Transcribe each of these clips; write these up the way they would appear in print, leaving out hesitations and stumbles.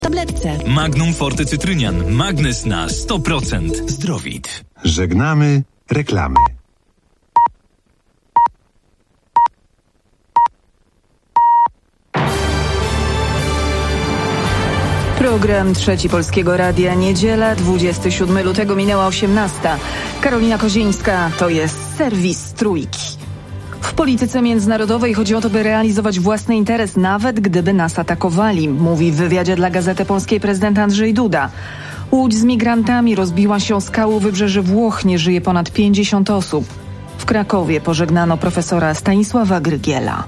tabletce. Magnum Forte Cytrynian. Magnes na 100%. Zdrowit. Żegnamy reklamy. Program Trzeci Polskiego Radia. Niedziela, 27 lutego, minęła 18. Karolina Kozińska, to jest serwis Trójki. W polityce międzynarodowej chodzi o to, by realizować własny interes, nawet gdyby nas atakowali, mówi w wywiadzie dla Gazety Polskiej prezydent Andrzej Duda. Łódź z migrantami rozbiła się o skały u wybrzeży Włoch, nie żyje ponad 50 osób. W Krakowie pożegnano profesora Stanisława Grygiela.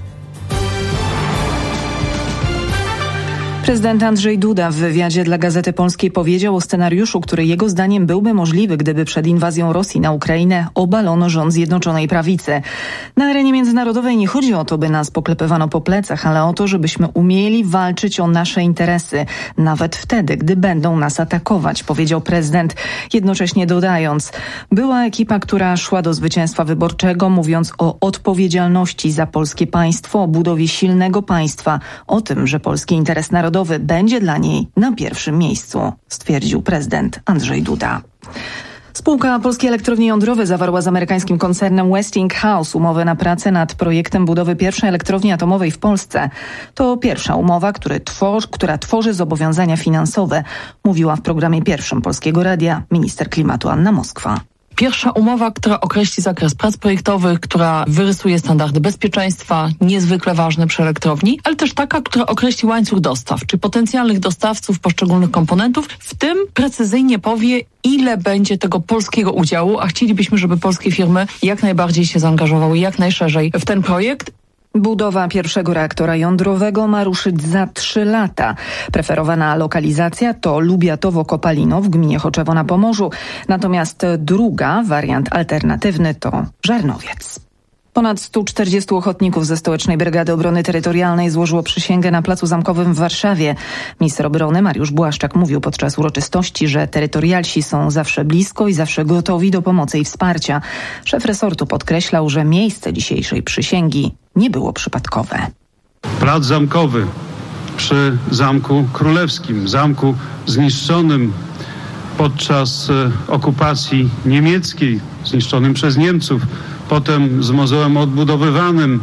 Prezydent Andrzej Duda w wywiadzie dla Gazety Polskiej powiedział o scenariuszu, który jego zdaniem byłby możliwy, gdyby przed inwazją Rosji na Ukrainę obalono rząd Zjednoczonej Prawicy. Na arenie międzynarodowej nie chodzi o to, by nas poklepywano po plecach, ale o to, żebyśmy umieli walczyć o nasze interesy, nawet wtedy, gdy będą nas atakować, powiedział prezydent, jednocześnie dodając: była ekipa, która szła do zwycięstwa wyborczego, mówiąc o odpowiedzialności za polskie państwo, o budowie silnego państwa, o tym, że polski interes narodowy będzie dla niej na pierwszym miejscu, stwierdził prezydent Andrzej Duda. Spółka Polskie Elektrownie Jądrowe zawarła z amerykańskim koncernem Westinghouse umowę na pracę nad projektem budowy pierwszej elektrowni atomowej w Polsce. To pierwsza umowa, która tworzy zobowiązania finansowe, mówiła w programie pierwszym Polskiego Radia minister klimatu Anna Moskwa. Pierwsza umowa, która określi zakres prac projektowych, która wyrysuje standardy bezpieczeństwa, niezwykle ważne przy elektrowni, ale też taka, która określi łańcuch dostaw, czy potencjalnych dostawców poszczególnych komponentów, w tym precyzyjnie powie, ile będzie tego polskiego udziału, a chcielibyśmy, żeby polskie firmy jak najbardziej się zaangażowały, jak najszerzej w ten projekt. Budowa pierwszego reaktora jądrowego ma ruszyć za 3 lata. Preferowana lokalizacja to Lubiatowo-Kopalino w gminie Choczewo na Pomorzu. Natomiast druga, wariant alternatywny, to Żarnowiec. Ponad 140 ochotników ze Stołecznej Brygady Obrony Terytorialnej złożyło przysięgę na Placu Zamkowym w Warszawie. Minister obrony Mariusz Błaszczak mówił podczas uroczystości, że terytorialsi są zawsze blisko i zawsze gotowi do pomocy i wsparcia. Szef resortu podkreślał, że miejsce dzisiejszej przysięgi nie było przypadkowe. Plac Zamkowy przy Zamku Królewskim, zamku zniszczonym podczas okupacji niemieckiej, zniszczonym przez Niemców, potem z mozołem odbudowywanym,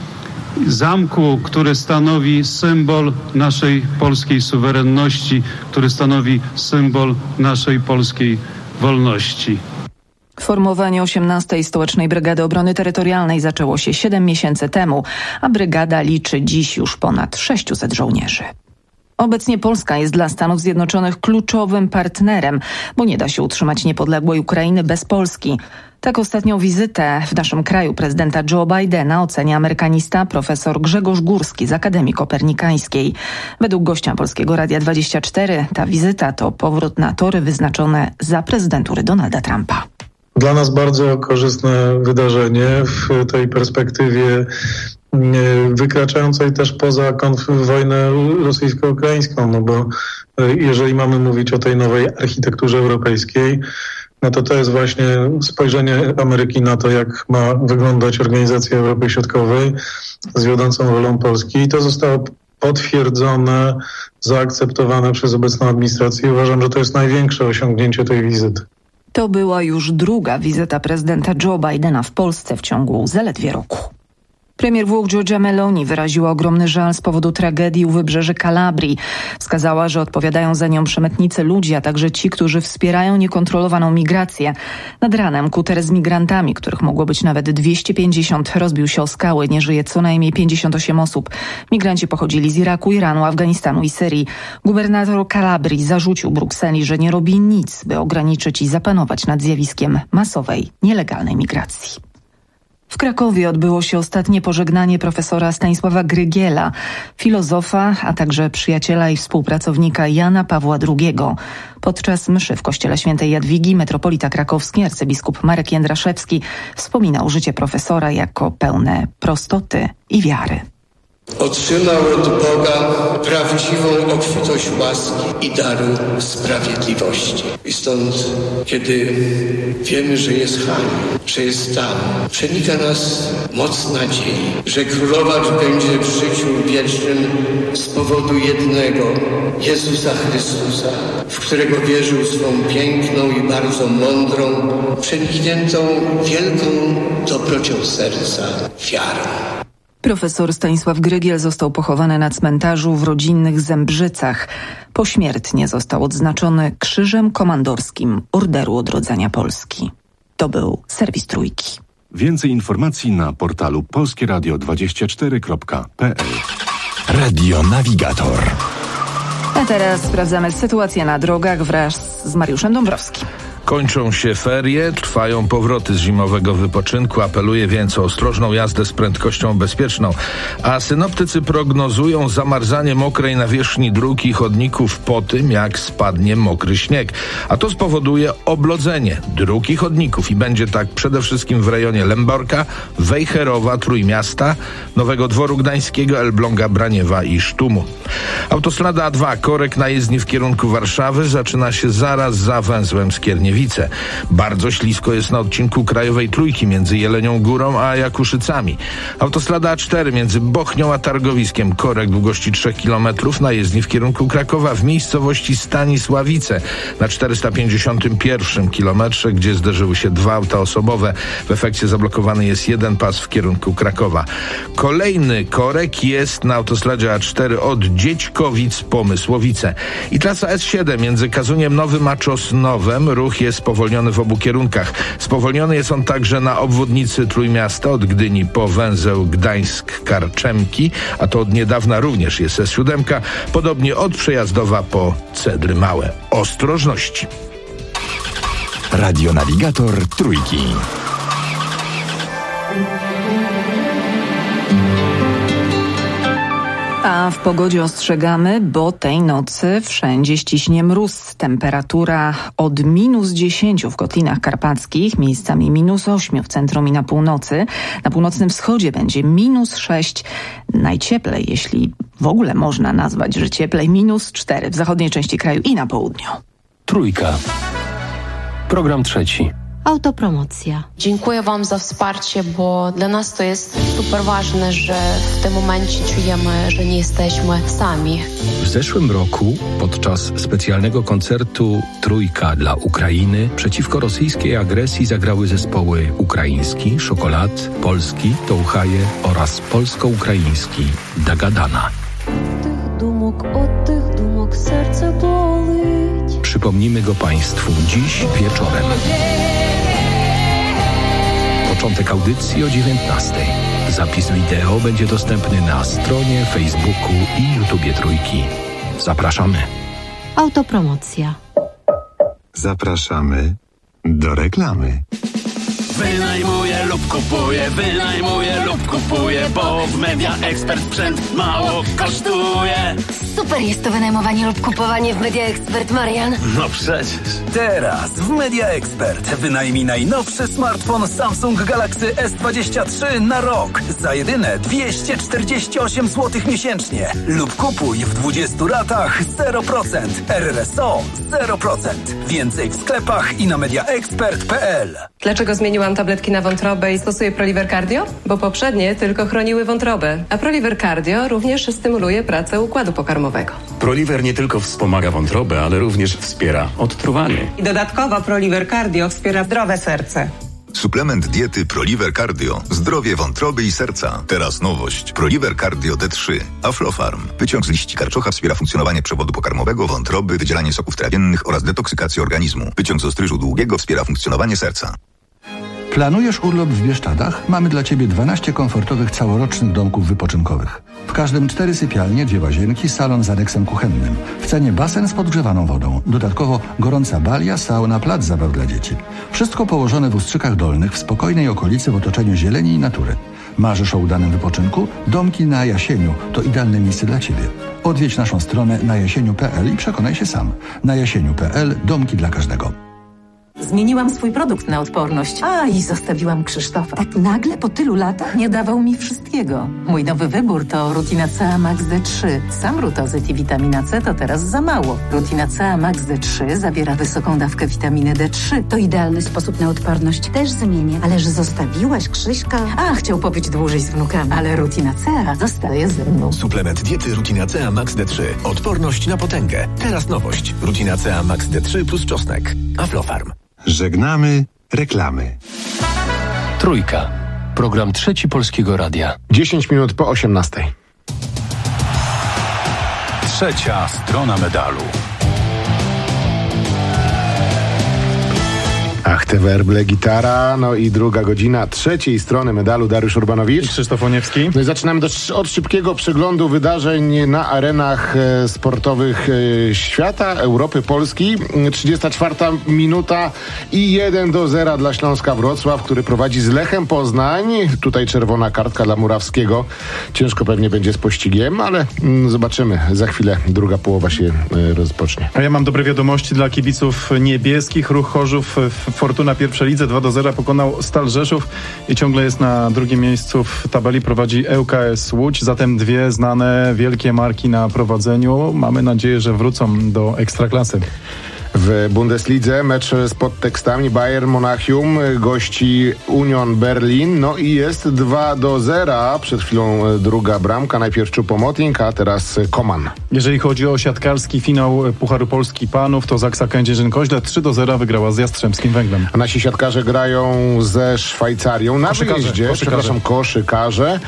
zamku, który stanowi symbol naszej polskiej suwerenności, który stanowi symbol naszej polskiej wolności. Formowanie 18. Stołecznej Brygady Obrony Terytorialnej zaczęło się 7 miesięcy temu, a brygada liczy dziś już ponad 600 żołnierzy. Obecnie Polska jest dla Stanów Zjednoczonych kluczowym partnerem, bo nie da się utrzymać niepodległej Ukrainy bez Polski. Tak ostatnią wizytę w naszym kraju prezydenta Joe Bidena ocenia amerykanista profesor Grzegorz Górski z Akademii Kopernikańskiej. Według gościa Polskiego Radia 24 ta wizyta to powrót na tory wyznaczone za prezydentury Donalda Trumpa. Dla nas bardzo korzystne wydarzenie w tej perspektywie wykraczającej też poza wojnę rosyjsko-ukraińską, no bo jeżeli mamy mówić o tej nowej architekturze europejskiej, no to jest właśnie spojrzenie Ameryki na to, jak ma wyglądać Organizacja Europy Środkowej z wiodącą rolą Polski. I to zostało potwierdzone, zaakceptowane przez obecną administrację. Uważam, że to jest największe osiągnięcie tej wizyty. To była już druga wizyta prezydenta Joe Bidena w Polsce w ciągu zaledwie roku. Premier Włoch Giorgia Meloni wyraziła ogromny żal z powodu tragedii u wybrzeży Kalabrii. Wskazała, że odpowiadają za nią przemytnicy ludzi, a także ci, którzy wspierają niekontrolowaną migrację. Nad ranem kuter z migrantami, których mogło być nawet 250, rozbił się o skały. Nie żyje co najmniej 58 osób. Migranci pochodzili z Iraku, Iranu, Afganistanu i Syrii. Gubernator Kalabrii zarzucił Brukseli, że nie robi nic, by ograniczyć i zapanować nad zjawiskiem masowej, nielegalnej migracji. W Krakowie odbyło się ostatnie pożegnanie profesora Stanisława Grygiela, filozofa, a także przyjaciela i współpracownika Jana Pawła II. Podczas mszy w kościele świętej Jadwigi metropolita krakowski arcybiskup Marek Jędraszewski wspominał życie profesora jako pełne prostoty i wiary. Otrzymał od Boga prawdziwą obfitość łaski i daru sprawiedliwości. I stąd, kiedy wiemy, że jest Han, że jest tam, przenika nas moc nadziei, że królować będzie w życiu wiecznym z powodu jednego, Jezusa Chrystusa, w którego wierzył swą piękną i bardzo mądrą, przenikniętą wielką dobrocią serca wiarą. Profesor Stanisław Grygiel został pochowany na cmentarzu w rodzinnych Zembrzycach. Pośmiertnie został odznaczony Krzyżem Komandorskim Orderu Odrodzenia Polski. To był serwis Trójki. Więcej informacji na portalu polskieradio24.pl. Radio Navigator. A teraz sprawdzamy sytuację na drogach wraz z Mariuszem Dąbrowskim. Kończą się ferie, trwają powroty z zimowego wypoczynku. Apeluje więc o ostrożną jazdę z prędkością bezpieczną. A synoptycy prognozują zamarzanie mokrej nawierzchni dróg i chodników po tym, jak spadnie mokry śnieg. A to spowoduje oblodzenie dróg i chodników. I będzie tak przede wszystkim w rejonie Lęborka, Wejherowa, Trójmiasta, Nowego Dworu Gdańskiego, Elbląga, Braniewa i Sztumu. Autostrada A2, korek na jezdni w kierunku Warszawy, zaczyna się zaraz za węzłem Skierniewice. Bardzo ślisko jest na odcinku Krajowej Trójki między Jelenią Górą a Jakuszycami. Autostrada A4 między Bochnią a Targowiskiem, korek długości 3 km na jezdni w kierunku Krakowa w miejscowości Stanisławice na 451 kilometrze, gdzie zderzyły się dwa auta osobowe. W efekcie zablokowany jest jeden pas w kierunku Krakowa. Kolejny korek jest na autostradzie A4 od Dziećkowic po Mysłowice. I trasa S7 między Kazuniem Nowym a Czosnowem, ruch jest spowolniony w obu kierunkach. Spowolniony jest on także na obwodnicy Trójmiasta od Gdyni po węzeł Gdańsk-Karczemki, a to od niedawna również jest S7, podobnie od Przejazdowa po Cedry Małe. Ostrożności. Radio Navigator Trójki. A w pogodzie ostrzegamy, bo tej nocy wszędzie ściśnie mróz. Temperatura od -10 w Kotlinach Karpackich, miejscami -8 w centrum i na północy. Na północnym wschodzie będzie -6. Najcieplej, jeśli w ogóle można nazwać, że cieplej, -4 w zachodniej części kraju i na południu. Trójka. Program trzeci. Autopromocja. Dziękuję Wam za wsparcie, bo dla nas to jest super ważne, że w tym momencie czujemy, że nie jesteśmy sami. W zeszłym roku podczas specjalnego koncertu Trójka dla Ukrainy przeciwko rosyjskiej agresji zagrały zespoły ukraiński, Szokolad, polski, Touchaje oraz polsko-ukraiński Dagadana. Od tych dumok serce boli. Przypomnimy go Państwu dziś wieczorem. Początek audycji o 19:00. Zapis wideo będzie dostępny na stronie Facebooku i YouTubie Trójki. Zapraszamy. Autopromocja. Zapraszamy do reklamy. Wynajmuję lub kupuję, bo w Media Expert sprzęt mało kosztuje. Super jest to wynajmowanie lub kupowanie w Media Expert, Marian. No przecież. Teraz w Media Expert wynajmij najnowszy smartfon Samsung Galaxy S23 na rok za jedyne 248 zł miesięcznie. Lub kupuj w 20 ratach 0%. RRSO 0%. Więcej w sklepach i na mediaexpert.pl. Dlaczego zmieniłam tabletki na wątrobę i stosuję Proliver Cardio? Bo poprzednie tylko chroniły wątrobę, a Proliver Cardio również stymuluje pracę układu pokarmowego. Proliver nie tylko wspomaga wątrobę, ale również wspiera odtruwanie. I dodatkowo Proliver Cardio wspiera zdrowe serce. Suplement diety Proliver Cardio. Zdrowie wątroby i serca. Teraz nowość. Proliver Cardio D3. Aflofarm. Wyciąg z liści karczocha wspiera funkcjonowanie przewodu pokarmowego, wątroby, wydzielanie soków trawiennych oraz detoksykację organizmu. Wyciąg z ostryżu długiego wspiera funkcjonowanie serca. Planujesz urlop w Bieszczadach? Mamy dla Ciebie 12 komfortowych całorocznych domków wypoczynkowych. W każdym 4 sypialnie, 2 łazienki, salon z aneksem kuchennym. W cenie basen z podgrzewaną wodą. Dodatkowo gorąca balia, sauna, plac zabaw dla dzieci. Wszystko położone w Ustrzykach Dolnych, w spokojnej okolicy w otoczeniu zieleni i natury. Marzysz o udanym wypoczynku? Domki na Jasieniu to idealne miejsce dla Ciebie. Odwiedź naszą stronę najasieniu.pl i przekonaj się sam. Na jasieniu.pl domki dla każdego. Zmieniłam swój produkt na odporność. I zostawiłam Krzysztofa. Tak nagle po tylu latach nie dawał mi wszystkiego. Mój nowy wybór to Rutina CA Max D3. Sam rutozyt i witamina C to teraz za mało. Rutina CA Max D3 zawiera wysoką dawkę witaminy D3. To idealny sposób na odporność. Też zmienię. Ależ zostawiłaś Krzyśka? Chciał pobyć dłużej z wnukami, ale Rutina CA zostaje ze mną. Suplement diety Rutina CA Max D3. Odporność na potęgę. Teraz nowość. Rutina CA Max D3 plus czosnek. Aflofarm. Żegnamy reklamy. Trójka. Program Trzeci Polskiego Radia. 10 minut po 18. Trzecia strona medalu. Ach, te werble, gitara, no i druga godzina trzeciej strony medalu. Dariusz Urbanowicz i Krzysztof Oniewski. No i zaczynamy od szybkiego przeglądu wydarzeń na arenach sportowych świata, Europy, Polski. 34 minuta i 1-0 dla Śląska Wrocław, który prowadzi z Lechem Poznań. Tutaj czerwona kartka dla Murawskiego. Ciężko pewnie będzie z pościgiem, ale zobaczymy. Za chwilę druga połowa się rozpocznie. A ja mam dobre wiadomości dla kibiców niebieskich. Ruch Chorzów Fortuna pierwszej lidze 2-0 pokonał Stal Rzeszów i ciągle jest na drugim miejscu w tabeli, prowadzi ŁKS Łódź, zatem dwie znane wielkie marki na prowadzeniu. Mamy nadzieję, że wrócą do Ekstraklasy. W Bundeslidze mecz z podtekstami Bayern Monachium gości Union Berlin, no i jest 2-0. Przed chwilą druga bramka, najpierw Choupo-Moting, a teraz Koman. Jeżeli chodzi o siatkarski finał Pucharu Polski Panów, to Zaksa Kędzierzyn-Koźle 3-0 wygrała z Jastrzębskim Węglem. A nasi siatkarze grają ze Szwajcarią na wyjeździe, koszykarze.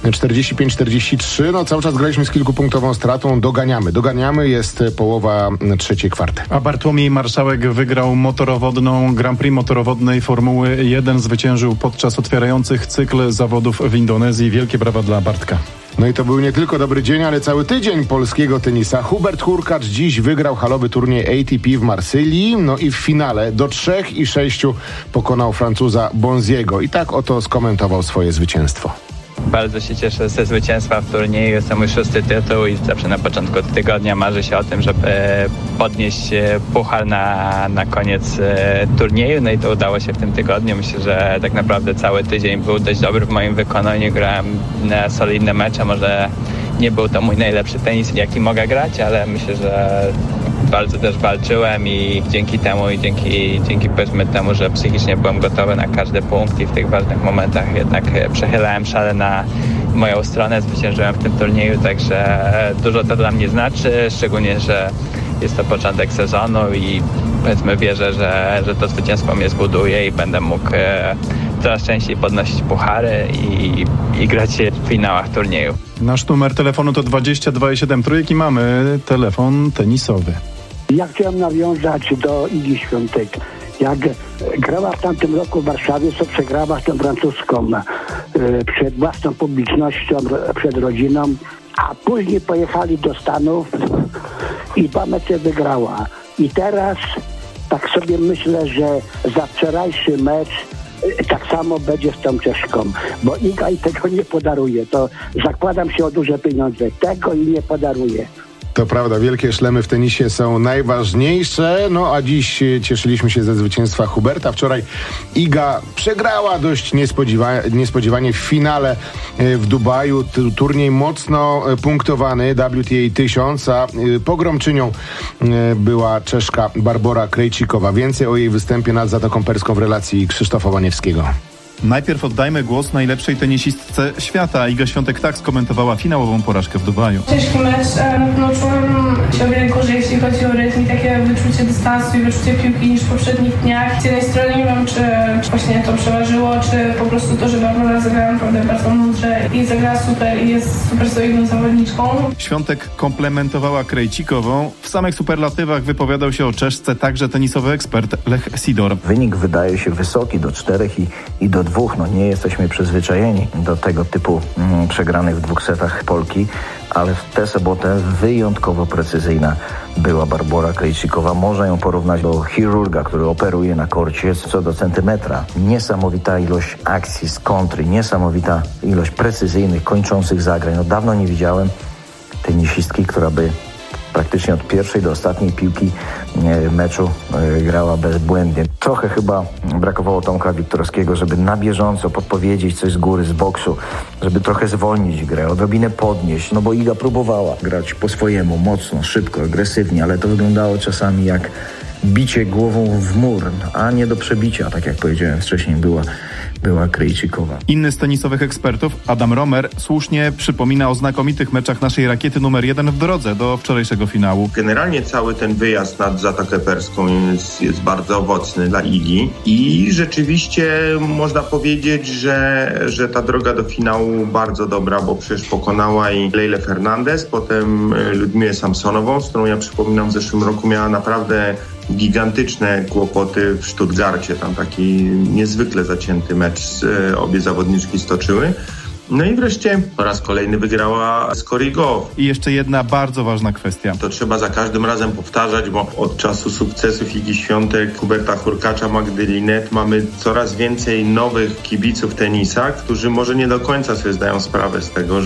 45-43, no cały czas graliśmy z kilkupunktową stratą, doganiamy, jest połowa trzeciej kwarty. A Bartłomiej Marszałek wygrał motorowodną Grand Prix motorowodnej Formuły 1. Zwyciężył podczas otwierających cykl zawodów w Indonezji. Wielkie brawa dla Bartka. No i to był nie tylko dobry dzień, ale cały tydzień polskiego tenisa. Hubert Hurkacz dziś wygrał halowy turniej ATP w Marsylii. No i w finale do 3 i 6 pokonał Francuza Bonziego. I tak oto skomentował swoje zwycięstwo. Bardzo się cieszę ze zwycięstwa w turnieju. Jest to mój 6. tytuł i zawsze na początku tygodnia marzy się o tym, żeby podnieść puchar na koniec turnieju. No i to udało się w tym tygodniu. Myślę, że tak naprawdę cały tydzień był dość dobry w moim wykonaniu. Grałem na solidne mecze. Może nie był to mój najlepszy tenis, jaki mogę grać, ale myślę, że bardzo też walczyłem i dzięki temu i dzięki powiedzmy temu, że psychicznie byłem gotowy na każdy punkt i w tych ważnych momentach jednak przechylałem szale na moją stronę, zwyciężyłem w tym turnieju, także dużo to dla mnie znaczy, szczególnie, że jest to początek sezonu i powiedzmy wierzę, że to zwycięstwo mnie zbuduje i będę mógł coraz częściej podnosić puchary i grać w finałach turnieju. Nasz numer telefonu to 22,7 trójki. Mamy telefon tenisowy. Ja chciałem nawiązać do Igi Świątek. Jak grała w tamtym roku w Warszawie, co przegrała z tą francuską przed własną publicznością, przed rodziną, a później pojechali do Stanów i 2 mecze wygrała. I teraz tak sobie myślę, że za wczorajszy mecz tak samo będzie z tą Czeszką, bo Iga i tego nie podaruje. To zakładam się o duże pieniądze. Tego i nie podaruje. To prawda, wielkie szlemy w tenisie są najważniejsze, no a dziś cieszyliśmy się ze zwycięstwa Huberta. Wczoraj Iga przegrała dość niespodziewanie w finale w Dubaju. Turniej mocno punktowany, WTA 1000, a pogromczynią była Czeszka Barbora Krejcikowa. Więcej o jej występie nad Zatoką Perską w relacji Krzysztofa Łaniewskiego. Najpierw oddajmy głos najlepszej tenisistce świata. Iga Świątek tak skomentowała finałową porażkę w Dubaju. Ciężki mecz, czułem się o wiele gorzej, jeśli chodzi o rytm i takie wyczucie dystansu i wyczucie piłki niż w poprzednich dniach. Z jednej strony nie wiem, czy właśnie to przeważyło, czy po prostu to, że Barbara zagrała naprawdę bardzo mądrze i zagrała super i jest super solidną zawodniczką. Świątek komplementowała Krejcikową. W samych superlatywach wypowiadał się o Czeszce także tenisowy ekspert Lech Sidor. Wynik wydaje się wysoki, do 4 i do 2. No nie jesteśmy przyzwyczajeni do tego typu przegranych w 2 setach Polki, ale w tę sobotę wyjątkowo precyzyjna była Barbora Krejcikowa. Można ją porównać do chirurga, który operuje na korcie co do centymetra. Niesamowita ilość akcji z kontry, niesamowita ilość precyzyjnych, kończących zagrań. No dawno nie widziałem tenisistki, która by praktycznie od pierwszej do ostatniej piłki meczu grała bezbłędnie. Trochę chyba brakowało Tomka Wiktorowskiego, żeby na bieżąco podpowiedzieć coś z góry, z boksu, żeby trochę zwolnić grę, odrobinę podnieść, no bo Iga próbowała grać po swojemu, mocno, szybko, agresywnie, ale to wyglądało czasami jak bicie głową w mur, a nie do przebicia, tak jak powiedziałem wcześniej, była Krejcikowa. Inny z tenisowych ekspertów, Adam Romer, słusznie przypomina o znakomitych meczach naszej rakiety numer 1 w drodze do wczorajszego finału. Generalnie cały ten wyjazd nad Zatokę Perską jest bardzo owocny dla Igi i rzeczywiście można powiedzieć, że ta droga do finału bardzo dobra, bo przecież pokonała i Leilę Fernandez, potem Ludmiłę Samsonową, z którą ja przypominam w zeszłym roku miała naprawdę gigantyczne kłopoty w Stuttgarcie. Tam taki niezwykle zacięty mecz obie zawodniczki stoczyły. No i wreszcie po raz kolejny wygrała z Cory Gauff. I jeszcze jedna bardzo ważna kwestia. To trzeba za każdym razem powtarzać, bo od czasu sukcesów Igi Świątek, Huberta Hurkacza, Magdy Linette mamy coraz więcej nowych kibiców tenisa, którzy może nie do końca sobie zdają sprawę z tego,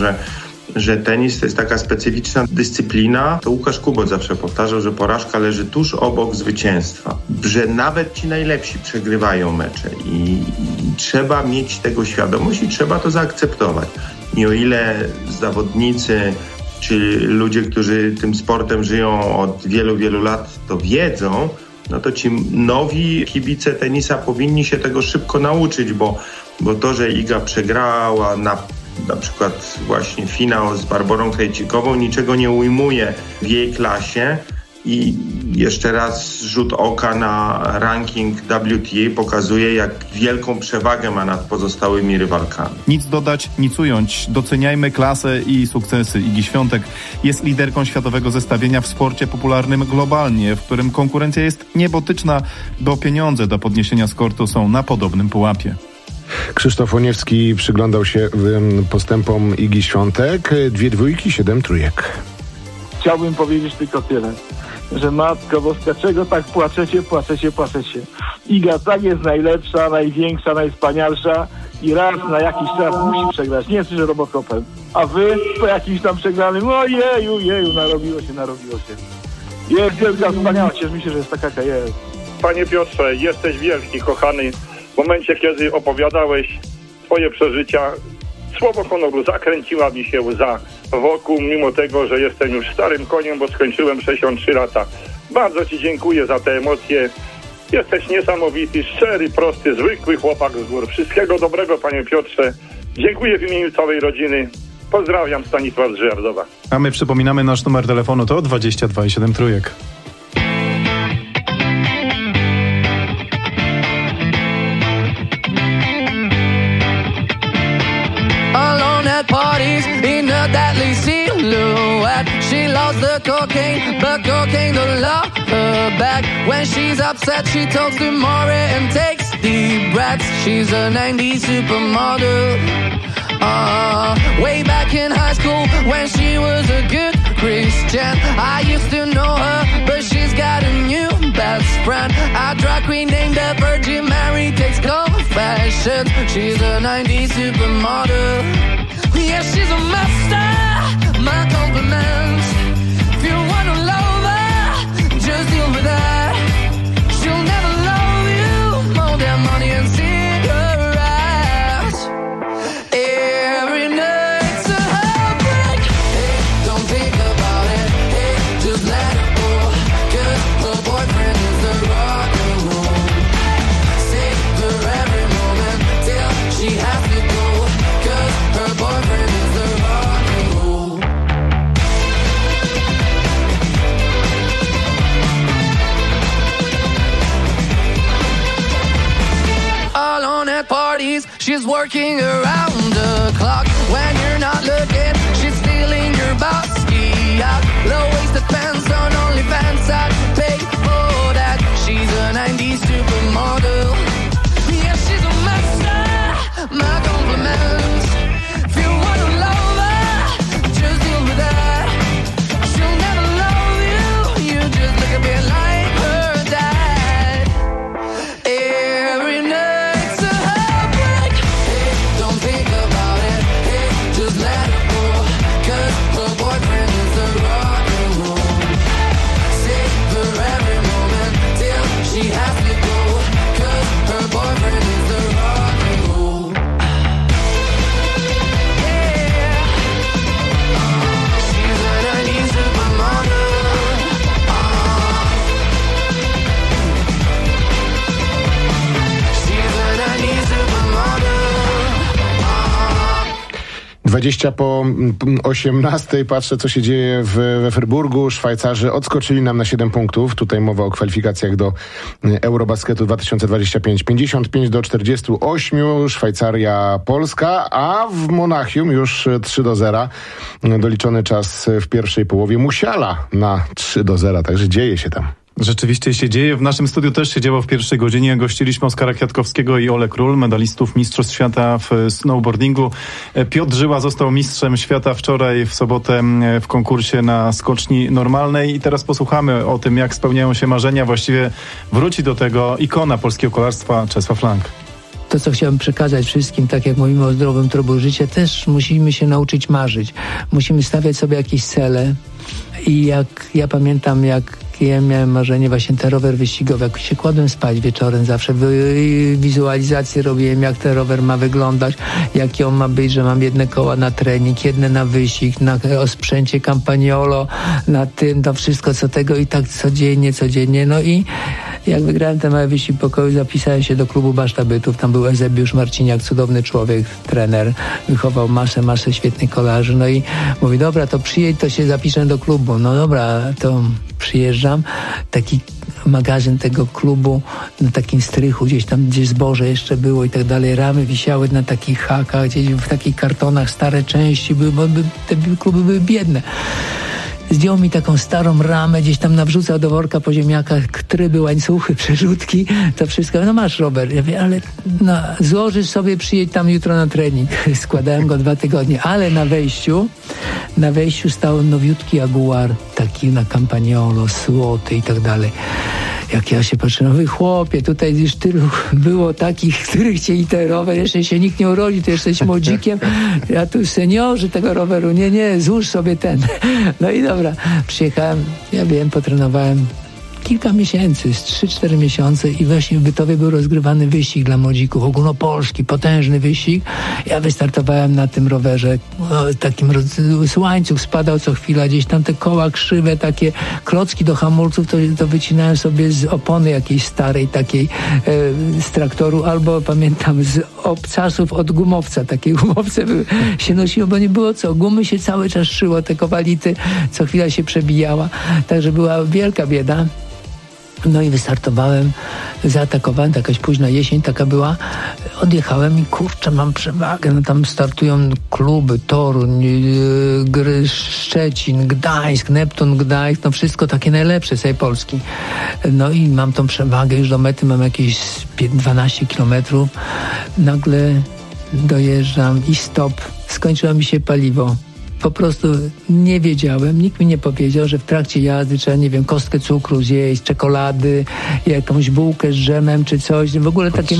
że tenis to jest taka specyficzna dyscyplina. To Łukasz Kubot zawsze powtarzał, że porażka leży tuż obok zwycięstwa. Że nawet ci najlepsi przegrywają mecze i trzeba mieć tego świadomość i trzeba to zaakceptować. I o ile zawodnicy czy ludzie, którzy tym sportem żyją od wielu, wielu lat, to wiedzą, no to ci nowi kibice tenisa powinni się tego szybko nauczyć, bo to, że Iga przegrała na przykład właśnie finał z Barborą Krejcikową, niczego nie ujmuje w jej klasie. I jeszcze raz rzut oka na ranking WTA pokazuje, jak wielką przewagę ma nad pozostałymi rywalkami. Nic dodać, nic ująć. Doceniajmy klasę i sukcesy Igi Świątek. Jest liderką światowego zestawienia w sporcie popularnym globalnie, w którym konkurencja jest niebotyczna, bo pieniądze do podniesienia z kortu są na podobnym pułapie. Krzysztof Łoniewski przyglądał się postępom Igi Świątek. 2 dwójki, 7 trójek. Chciałbym powiedzieć tylko tyle, że Matko Boska, czego tak płaczecie? Iga tak jest najlepsza, największa, najwspanialsza i raz na jakiś czas musi przegrać. Nie jest, że Robocopem. A wy po jakimś tam przegranym, ojeju, narobiło się. Jest wielka, wspaniała, cieszę się, że jest taka, jaka jest. Panie Piotrze, jesteś wielki, kochany. W momencie, kiedy opowiadałeś swoje przeżycia, słowo honoru, zakręciła mi się łza wokół, mimo tego, że jestem już starym koniem, bo skończyłem 63 lata. Bardzo Ci dziękuję za te emocje. Jesteś niesamowity, szczery, prosty, zwykły chłopak z gór. Wszystkiego dobrego, Panie Piotrze. Dziękuję w imieniu całej rodziny. Pozdrawiam, Stanisław z Żyjardowa. A my przypominamy, nasz numer telefonu to 22 i 7 trójek. Parties in a deadly silhouette. She loves the cocaine, but cocaine don't love her back. When she's upset, she talks to Maury and takes deep breaths. She's a 90s supermodel. Way back in high school, when she was a good Christian, I used to know her, but she's got a new best friend. A drag queen named the Virgin Mary takes confessions. She's a 90s supermodel. Yeah, she's a master, my compliments. If you wanna love her, just deal with her. She'll never love you more than money and cigarettes. Every night's a heartbreak. Hey, don't think about it. Hey, just let it go. 'Cause her boyfriend is the rock and roll. Save her every moment till she has to go. 'Cause her boyfriend is the rock and roll. All on at parties, she's working around the clock. When you're not looking, she's stealing your bossy out. Low-waisted pants on OnlyFans, I'd pay for that. She's a 90s supermodel. Yeah, she's a master, my compliments. If you wanna love her, just deal with her. She'll never love you, you just look a bit like her dad. Every night's a heartbreak. Hey, don't think about it. Hey, just let it go. 'Cause her boyfriend is the rock and roll. 20 po 18 patrzę, co się dzieje we Fryburgu. Szwajcarzy odskoczyli nam na 7 punktów. Tutaj mowa o kwalifikacjach do Eurobasketu 2025. 55-48 Szwajcaria, Polska, a w Monachium już 3-0. Doliczony czas w pierwszej połowie. Musiala na 3-0, także dzieje się tam. Rzeczywiście się dzieje. W naszym studiu też się działo w pierwszej godzinie. Gościliśmy Oskara Kwiatkowskiego i Ole Król, medalistów Mistrzostw Świata w snowboardingu. Piotr Żyła został mistrzem świata wczoraj w sobotę w konkursie na skoczni normalnej. I teraz posłuchamy o tym, jak spełniają się marzenia. Właściwie wróci do tego ikona polskiego kolarstwa Czesław Lang. To, co chciałem przekazać wszystkim, tak jak mówimy o zdrowym trybu życia, też musimy się nauczyć marzyć. Musimy stawiać sobie jakieś cele. I jak ja pamiętam, jak ja miałem marzenie, właśnie ten rower wyścigowy, jak się kładłem spać wieczorem, zawsze wizualizację robiłem, jak ten rower ma wyglądać, jaki on ma być, że mam jedne koła na trening, jedne na wyścig, o sprzęcie Campagnolo, na tym, to wszystko co tego i tak codziennie. No i jak wygrałem ten mały wyścig pokoju, zapisałem się do klubu Baszta Bytów. Tam był Eusebiusz Marciniak, cudowny człowiek, trener, wychował masę świetnych kolarzy. No i mówi, dobra, to przyjedź, to się zapiszę do klubu. No dobra, to przyjeżdżam, taki magazyn tego klubu na takim strychu, gdzieś tam, gdzie zboże jeszcze było i tak dalej, ramy wisiały na takich hakach, gdzieś w takich kartonach, stare części były, bo te kluby były biedne. Zdjął mi taką starą ramę, gdzieś tam nawrzucał do worka po ziemniakach, tryby, łańcuchy, przerzutki, to wszystko. No masz, Robert. Ja mówię, ale no, złożysz sobie, przyjedź tam jutro na trening. Składałem go 2 tygodnie, ale na wejściu stał nowiutki Jaguar, taki na Campagnolo, złoty i tak dalej. Jak ja się patrzę, no wy chłopie, tutaj już tylu było takich, których chcieli ten rower, jeszcze się nikt nie urodzi, ty jesteś młodzikiem, ja tu seniorzy tego roweru, nie, złóż sobie ten. No i dobra, przyjechałem, ja wiem, potrenowałem kilka miesięcy, 3-4 miesiące i właśnie w Bytowie był rozgrywany wyścig dla młodzików, ogólnopolski, potężny wyścig. Ja wystartowałem na tym rowerze, takim z łańcuch spadał co chwila, gdzieś tam te koła krzywe, takie klocki do hamulców, to wycinałem sobie z opony jakiejś starej takiej z traktoru, albo pamiętam z obcasów od gumowca, takie gumowce się nosiło, bo nie było co, gumy się cały czas szyło, te kowality co chwila się przebijała, także była wielka bieda. No i wystartowałem, zaatakowałem, to jakaś późna jesień taka była, odjechałem i kurczę, mam przewagę, no tam startują kluby, Toruń, Szczecin, Gdańsk, Neptun, Gdańsk, no wszystko takie najlepsze z tej Polski. No i mam tą przewagę, już do mety mam jakieś 12 kilometrów, nagle dojeżdżam i stop, skończyło mi się paliwo. Po prostu nie wiedziałem, nikt mi nie powiedział, że w trakcie jazdy trzeba, nie wiem, kostkę cukru zjeść, czekolady, jakąś bułkę z dżemem czy coś. W ogóle takie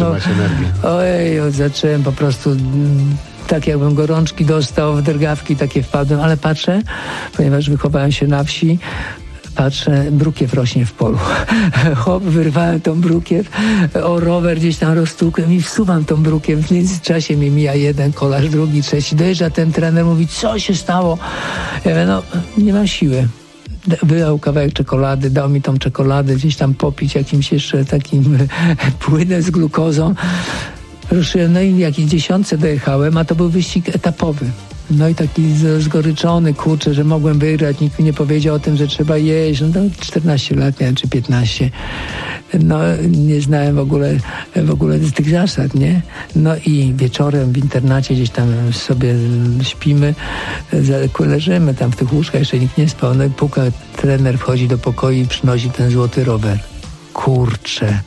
zacząłem po prostu tak jakbym gorączki dostał, w drgawki takie wpadłem, ale patrzę, ponieważ wychowałem się na wsi, patrzę, brukiew rośnie w polu. Hop, wyrwałem tą brukiew, o rower gdzieś tam roztukłem i wsuwam tą brukiew. W międzyczasie mi mija jeden kolarz, drugi, trzeci. Dojeżdża ten trener, mówi, co się stało? Ja mówię, no, nie mam siły. Wyjął kawałek czekolady, dał mi tą czekoladę gdzieś tam popić jakimś jeszcze takim płynem z glukozą. Ruszyłem, no i jakiś 10 dojechałem, a to był wyścig etapowy. No i taki zgoryczony, kurczę, że mogłem wygrać, nikt mi nie powiedział o tym, że trzeba jeść. No to 14 lat miałem, czy 15. No nie znałem w ogóle tych zasad, nie? No i wieczorem w internacie gdzieś tam sobie śpimy, leżymy tam w tych łóżkach, jeszcze nikt nie spał. No i puka, trener wchodzi do pokoju i przynosi ten złoty rower. Kurczę,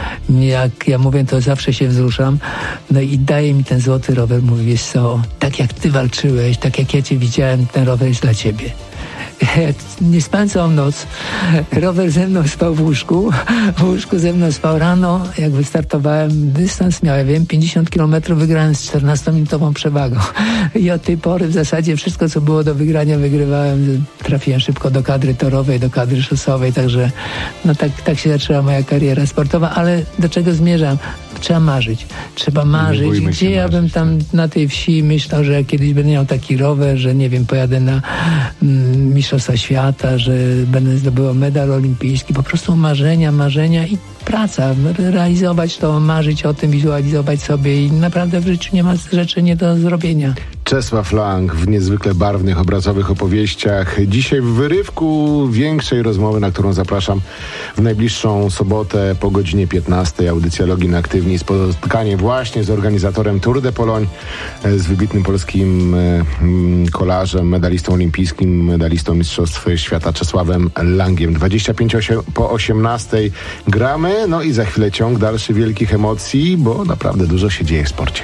jak ja mówię, to zawsze się wzruszam, no i daje mi ten złoty rower, mówi, wiesz co, tak jak ty walczyłeś, tak jak ja cię widziałem, ten rower jest dla ciebie. Nie spałem całą noc, rower ze mną spał w łóżku ze mną spał. Rano, jak wystartowałem, dystans miałem, wiem, 50 km wygrałem z 14-minutową przewagą i od tej pory w zasadzie wszystko, co było do wygrania, wygrywałem. Trafiłem szybko do kadry torowej, do kadry szosowej, także no tak się zaczęła moja kariera sportowa, ale do czego zmierzam? Trzeba marzyć. Trzeba marzyć. Gdzie ja bym tam na tej wsi myślał, że kiedyś będę miał taki rower, że nie wiem, pojadę na Mistrzostwa Świata, że będę zdobyła medal olimpijski. Po prostu marzenia i praca. Realizować to, marzyć o tym, wizualizować sobie i naprawdę w życiu nie ma rzeczy nie do zrobienia. Czesław Lang w niezwykle barwnych, obrazowych opowieściach. Dzisiaj w wyrywku większej rozmowy, na którą zapraszam w najbliższą sobotę po godzinie 15. Audycja Login Aktywni. Spotkanie właśnie z organizatorem Tour de Pologne, z wybitnym polskim kolarzem, medalistą olimpijskim, medalistą Mistrzostw Świata Czesławem Langiem. 25 po 18 gramy, no i za chwilę ciąg dalszy wielkich emocji, bo naprawdę dużo się dzieje w sporcie.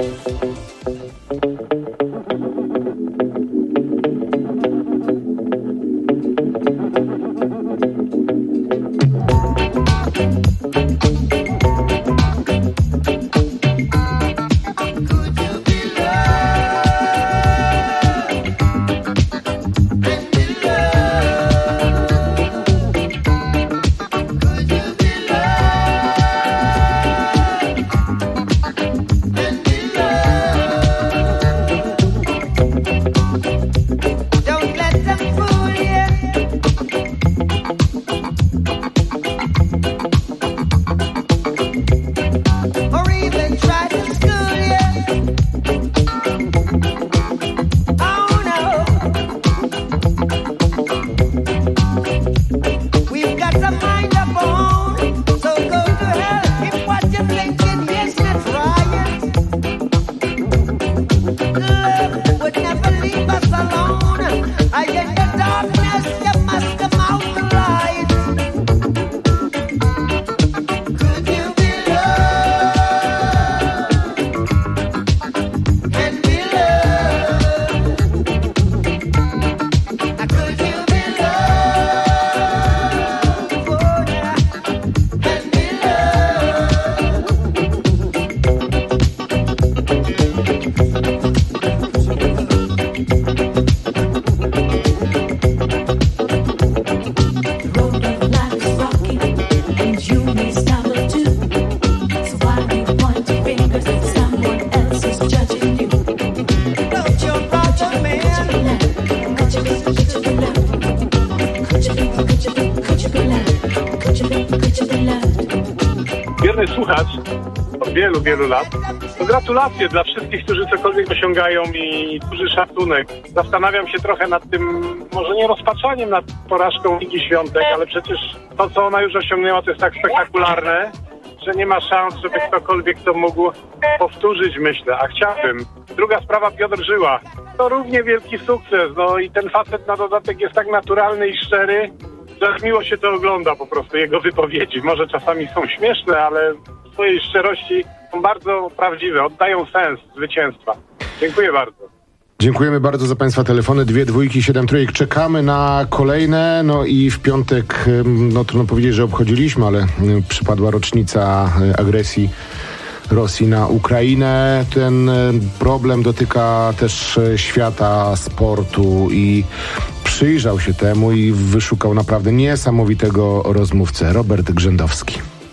Słuchacz od wielu lat. To gratulacje dla wszystkich, którzy cokolwiek osiągają i duży szacunek. Zastanawiam się trochę nad tym, może nie rozpaczaniem nad porażką Igi Świątek, ale przecież to, co ona już osiągnęła, to jest tak spektakularne, że nie ma szans, żeby ktokolwiek to mógł powtórzyć, myślę, a chciałbym. Druga sprawa, Piotr Żyła. To równie wielki sukces, no i ten facet na dodatek jest tak naturalny i szczery, że miło się to ogląda po prostu, jego wypowiedzi. Może czasami są śmieszne, ale w swojej szczerości są bardzo prawdziwe, oddają sens zwycięstwa. Dziękuję bardzo. Dziękujemy bardzo za Państwa telefony. 2 2 7 3. Czekamy na kolejne. No i w piątek, no trudno powiedzieć, że obchodziliśmy, ale przypadła rocznica agresji Rosji na Ukrainę. Ten problem dotyka też świata sportu i przyjrzał się temu i wyszukał naprawdę niesamowitego rozmówcę. Robert Grzędowski.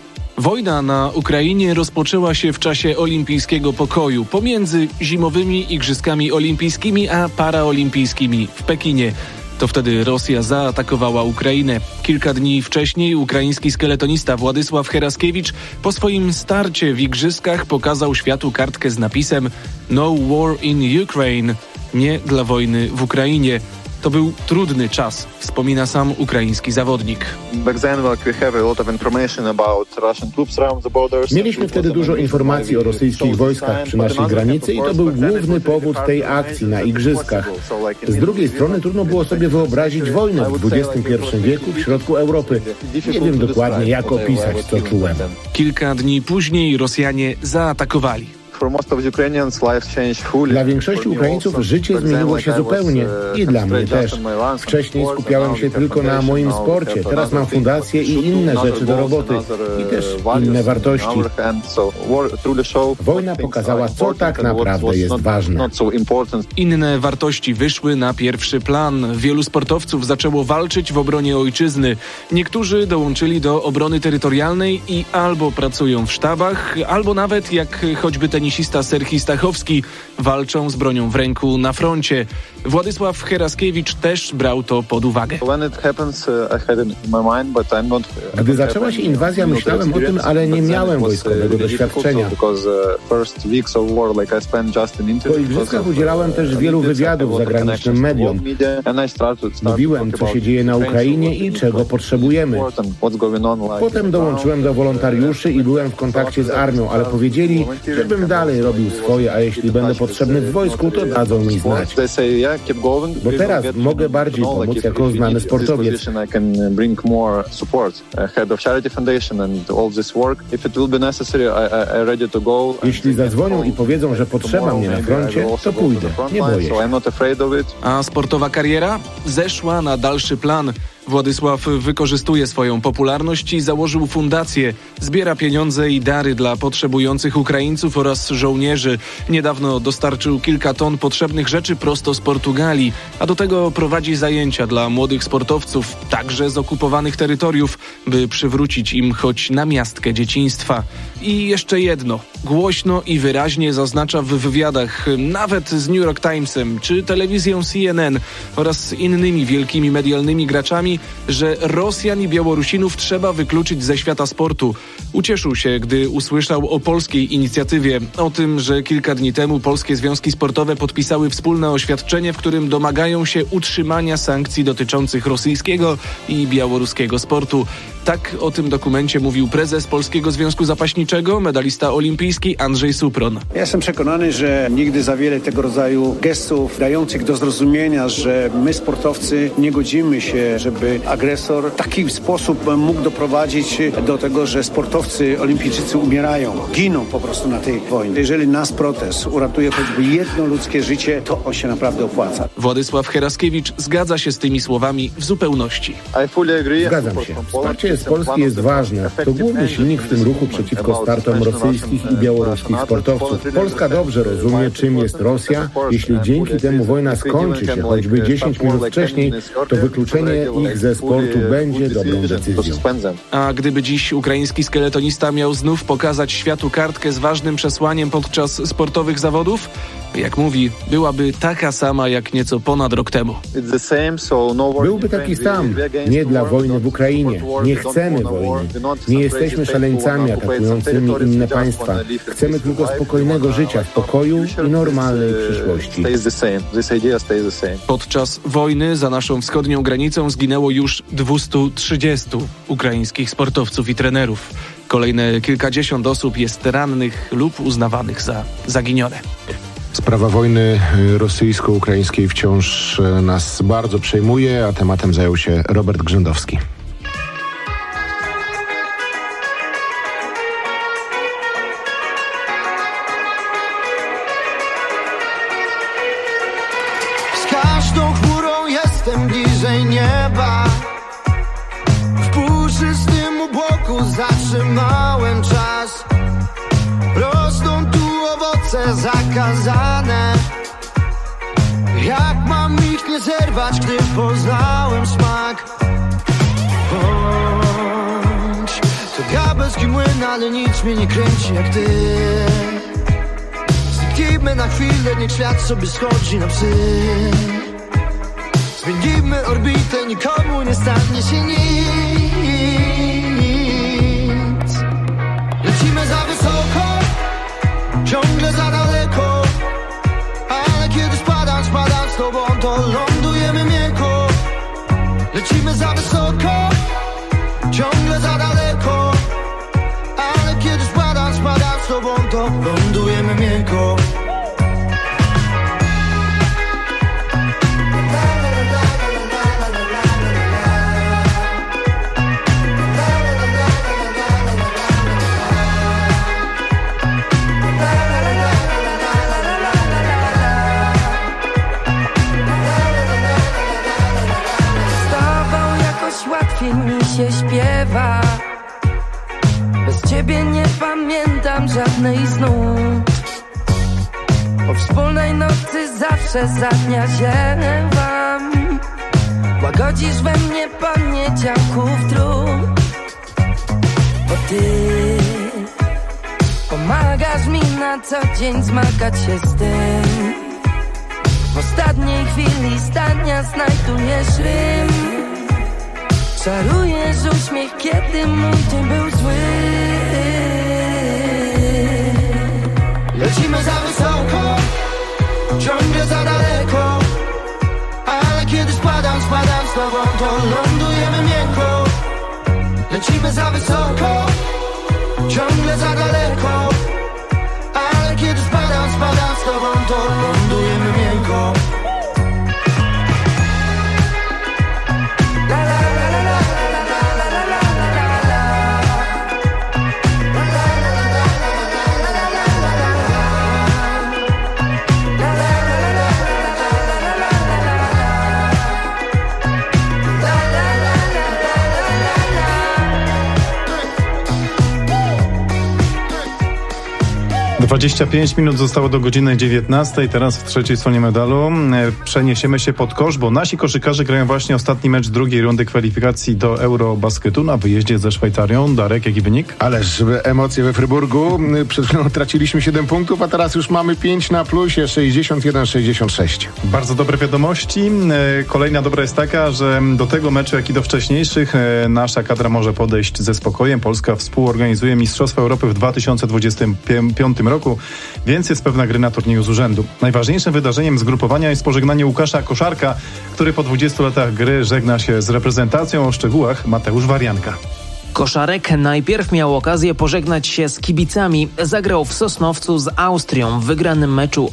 Wojna na Ukrainie rozpoczęła się w czasie olimpijskiego pokoju pomiędzy zimowymi igrzyskami olimpijskimi a paraolimpijskimi w Pekinie. To wtedy Rosja zaatakowała Ukrainę. Kilka dni wcześniej ukraiński skeletonista Władysław Heraskiewicz po swoim starcie w igrzyskach pokazał światu kartkę z napisem "No war in Ukraine", nie dla wojny w Ukrainie. To był trudny czas, wspomina sam ukraiński zawodnik. Mieliśmy wtedy dużo informacji o rosyjskich wojskach przy naszej granicy i to był główny powód tej akcji na igrzyskach. Z drugiej strony trudno było sobie wyobrazić wojnę w XXI wieku w środku Europy. Nie wiem dokładnie, jak opisać, co czułem. Kilka dni później Rosjanie zaatakowali. Dla większości Ukraińców życie zmieniło się zupełnie i dla mnie też. Wcześniej skupiałem się tylko na moim sporcie, teraz mam fundację i inne rzeczy do roboty i też inne wartości. Wojna pokazała, co tak naprawdę jest ważne. Inne wartości wyszły na pierwszy plan. Wielu sportowców zaczęło walczyć w obronie ojczyzny. Niektórzy dołączyli do obrony terytorialnej i albo pracują w sztabach, albo nawet, jak choćby tenisista Serhii Stachowski, walczą z bronią w ręku na froncie. Władysław Heraskiewicz też brał to pod uwagę. Gdy zaczęła się inwazja, myślałem o tym, ale nie miałem wojskowego doświadczenia. Po igrzyskach udzielałem też wielu wywiadów zagranicznym mediom. Mówiłem, co się dzieje na Ukrainie i czego potrzebujemy. Potem dołączyłem do wolontariuszy i byłem w kontakcie z armią, ale powiedzieli, żebym dalej robił swoje, a jeśli będę potrzebny w wojsku, to dadzą mi znać. Bo teraz mogę bardziej pomóc jako znany sportowiec. Jeśli zadzwonią i powiedzą, że potrzeba mnie na froncie, to pójdę. Nie boję się. A sportowa kariera zeszła na dalszy plan. Władysław wykorzystuje swoją popularność i założył fundację. Zbiera pieniądze i dary dla potrzebujących Ukraińców oraz żołnierzy. Niedawno dostarczył kilka ton potrzebnych rzeczy prosto z Portugalii, a do tego prowadzi zajęcia dla młodych sportowców, także z okupowanych terytoriów, by przywrócić im choć namiastkę dzieciństwa. I jeszcze jedno. Głośno i wyraźnie zaznacza w wywiadach, nawet z New York Timesem czy telewizją CNN oraz innymi wielkimi medialnymi graczami, że Rosjan i Białorusinów trzeba wykluczyć ze świata sportu. Ucieszył się, gdy usłyszał o polskiej inicjatywie, o tym, że kilka dni temu polskie związki sportowe podpisały wspólne oświadczenie, w którym domagają się utrzymania sankcji dotyczących rosyjskiego i białoruskiego sportu. Tak o tym dokumencie mówił prezes Polskiego Związku Zapaśniczego, medalista olimpijski Andrzej Supron. Ja jestem przekonany, że nigdy za wiele tego rodzaju gestów dających do zrozumienia, że my sportowcy nie godzimy się, żeby agresor w taki sposób mógł doprowadzić do tego, że sportowcy olimpijczycy umierają, giną po prostu na tej wojnie. Jeżeli nasz protest uratuje choćby jedno ludzkie życie, to on się naprawdę opłaca. Władysław Heraskiewicz zgadza się z tymi słowami w zupełności. Zgadzam się. Wsparcie z Polski jest ważne. To główny silnik w tym ruchu przeciwko startom rosyjskich i białoruskich sportowców. Polska dobrze rozumie, czym jest Rosja. Jeśli dzięki temu wojna skończy się choćby 10 minut wcześniej, to wykluczenie ich ze sportu będzie dobrą decyzją. A gdyby dziś ukraiński skeletonista miał znów pokazać światu kartkę z ważnym przesłaniem podczas sportowych zawodów? Jak mówi, byłaby taka sama jak nieco ponad rok temu. Byłby taki sam. Nie dla wojny w Ukrainie. Nie chcemy wojny. Nie jesteśmy szaleńcami atakującymi inne państwa. Chcemy tylko spokojnego życia w pokoju i normalnej przyszłości. Podczas wojny za naszą wschodnią granicą zginęło już 230 ukraińskich sportowców i trenerów. Kolejne kilkadziesiąt osób jest rannych lub uznawanych za zaginione. Sprawa wojny rosyjsko-ukraińskiej wciąż nas bardzo przejmuje, a tematem zajął się Robert Grzędowski. Z każdą chmurą jestem bliżej nieba. W puszystym obłoku zatrzymałem czas. Rosną tu owoce zakazane. Jak mam ich nie zerwać, gdy poznałem smak? Bądź to diabelski młyn, ale nic mnie nie kręci jak ty. Zniknijmy na chwilę, niech świat sobie schodzi na psy. Zmienimy orbitę, nikomu nie stanie się nic. Lecimy za wysoko, ciągle za daleko, ale kiedy spadam z tobą, to lądujemy miękko. Lecimy za wysoko, ciągle za daleko, ale kiedy spadam z tobą, to lądujemy miękko. Mi się śpiewa. Bez ciebie nie pamiętam żadnej z nut. Po wspólnej nocy zawsze za dnia ziewam. Łagodzisz we mnie poniedziałków trud. Bo ty pomagasz mi na co dzień zmagać się z tym. W ostatniej chwili zdania znajdujesz rym. Czarujesz uśmiech, kiedy mój dzień był zły. Lecimy za wysoko, ciągle za daleko, ale kiedy spadam z tobą, to lądujemy miękko. Lecimy za wysoko, ciągle za daleko, ale kiedy spadam z tobą, to lądujemy miękko. Do 25 minut zostało do godziny 19. Teraz w trzeciej stronie medalu przeniesiemy się pod kosz, bo nasi koszykarze grają właśnie ostatni mecz drugiej rundy kwalifikacji do Eurobasketu na wyjeździe ze Szwajcarią. Darek, jaki wynik? Ależ emocje we Fryburgu. Przed chwilą traciliśmy 7 punktów, a teraz już mamy 5 na plusie, 61-66. Bardzo dobre wiadomości. Kolejna dobra jest taka, że do tego meczu, jak i do wcześniejszych, nasza kadra może podejść ze spokojem. Polska współorganizuje Mistrzostwa Europy w 2025 roku, więc jest pewna gry na turnieju z urzędu. Najważniejszym wydarzeniem zgrupowania jest pożegnanie Łukasza Koszarka, który po 20 latach gry żegna się z reprezentacją. O szczegółach Mateusz Warianka. Koszarek najpierw miał okazję pożegnać się z kibicami. Zagrał w Sosnowcu z Austrią w wygranym meczu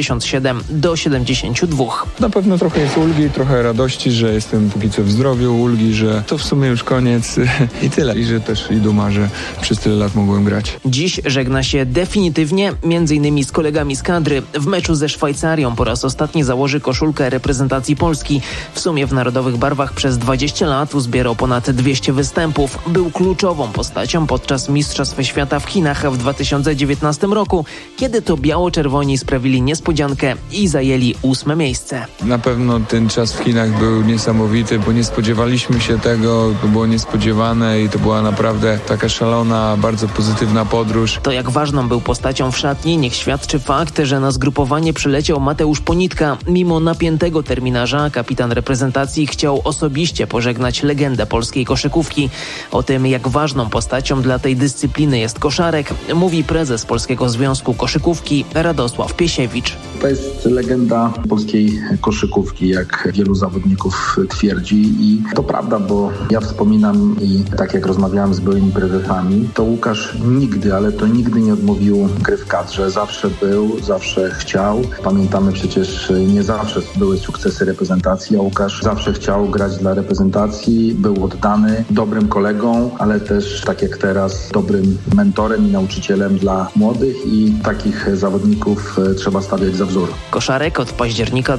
87-72. Na pewno trochę jest ulgi, trochę radości, że jestem póki co w zdrowiu, ulgi, że to w sumie już koniec i tyle. I że też i duma, że przez tyle lat mogłem grać. Dziś żegna się definitywnie, m.in. z kolegami z kadry. W meczu ze Szwajcarią po raz ostatni założy koszulkę reprezentacji Polski. W sumie w narodowych barwach przez 20 lat uzbierał ponad 200 występów. Był kluczową postacią podczas Mistrzostw Świata w Chinach w 2019 roku, kiedy to biało-czerwoni sprawili niespodziankę i zajęli 8. miejsce. Na pewno ten czas w Chinach był niesamowity, bo nie spodziewaliśmy się tego, to było niespodziewane i to była naprawdę taka szalona, bardzo pozytywna podróż. To jak ważną był postacią w szatni, niech świadczy fakt, że na zgrupowanie przyleciał Mateusz Ponitka. Mimo napiętego terminarza kapitan reprezentacji chciał osobiście pożegnać legendę polskiej koszykówki. O tym, jak ważną postacią dla tej dyscypliny jest koszarek, mówi prezes Polskiego Związku Koszykówki Radosław Piesiewicz. To jest legenda polskiej koszykówki, jak wielu zawodników twierdzi i to prawda, bo ja wspominam i tak jak rozmawiałem z byłymi prezesami, to Łukasz nigdy, ale to nigdy nie odmówił gry w kadrze. Zawsze był, zawsze chciał. Pamiętamy przecież, nie zawsze były sukcesy reprezentacji, a Łukasz zawsze chciał grać dla reprezentacji, był oddany, dobrym kolegą, ale też, tak jak teraz, dobrym mentorem i nauczycielem dla młodych i takich zawodników trzeba stawiać za wzór. Koszarek od października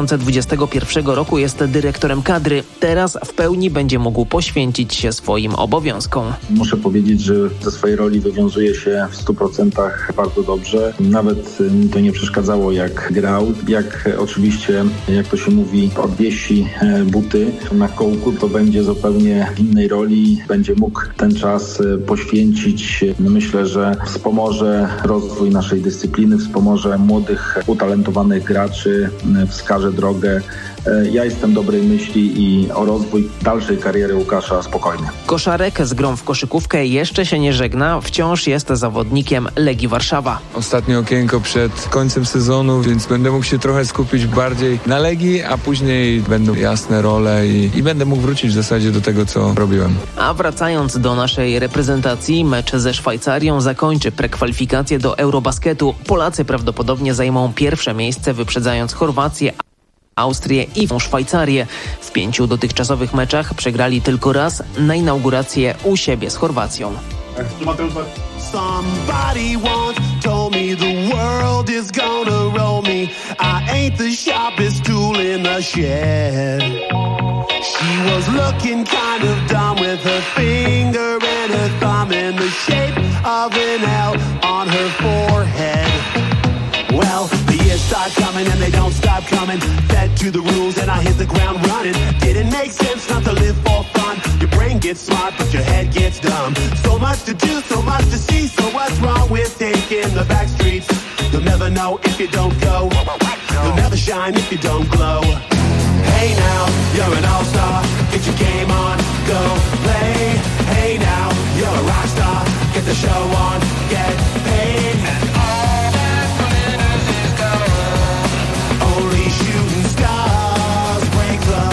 2021 roku jest dyrektorem kadry. Teraz w pełni będzie mógł poświęcić się swoim obowiązkom. Muszę powiedzieć, że ze swojej roli wywiązuje się w 100% bardzo dobrze. Nawet mi to nie przeszkadzało, jak grał. Jak oczywiście, jak to się mówi, odwiesi buty na kołku, to będzie zupełnie w innej roli. Będzie mógł ten czas poświęcić. Myślę, że wspomoże rozwój naszej dyscypliny, wspomoże młodych, utalentowanych graczy, wskaże drogę. Ja jestem dobrej myśli i o rozwój dalszej kariery Łukasza spokojny. Koszarek z grą w koszykówkę jeszcze się nie żegna, wciąż jest zawodnikiem Legii Warszawa. Ostatnie okienko przed końcem sezonu, więc będę mógł się trochę skupić bardziej na Legii, a później będą jasne role i będę mógł wrócić w zasadzie do tego, co robiłem. A wracając do naszej reprezentacji, mecz ze Szwajcarią zakończy prekwalifikację do Eurobasketu. Polacy prawdopodobnie zajmą pierwsze miejsce, wyprzedzając Chorwację, Austrię i Szwajcarię. W 5 dotychczasowych meczach przegrali tylko raz, na inaugurację u siebie z Chorwacją. Somebody once told me the world is gonna roll me. I ain't the sharpest tool in the shed. She was looking kind of dumb with her finger and her thumb in the shape of an L on her forehead. Well, the years start coming and they don't stop coming. Fed to the rules and I hit the ground running. Didn't make sense not to live for fun. Your brain gets smart but your head gets dumb. So much to do, so much to see. So what's wrong with taking the back streets? You'll never know if you don't go. You'll never never shine if you don't glow. Hey now, you're an all-star, get your game on, go play. Hey now, you're a rock star, get the show on, get paid. And all that glitters is gold. Only shooting stars break the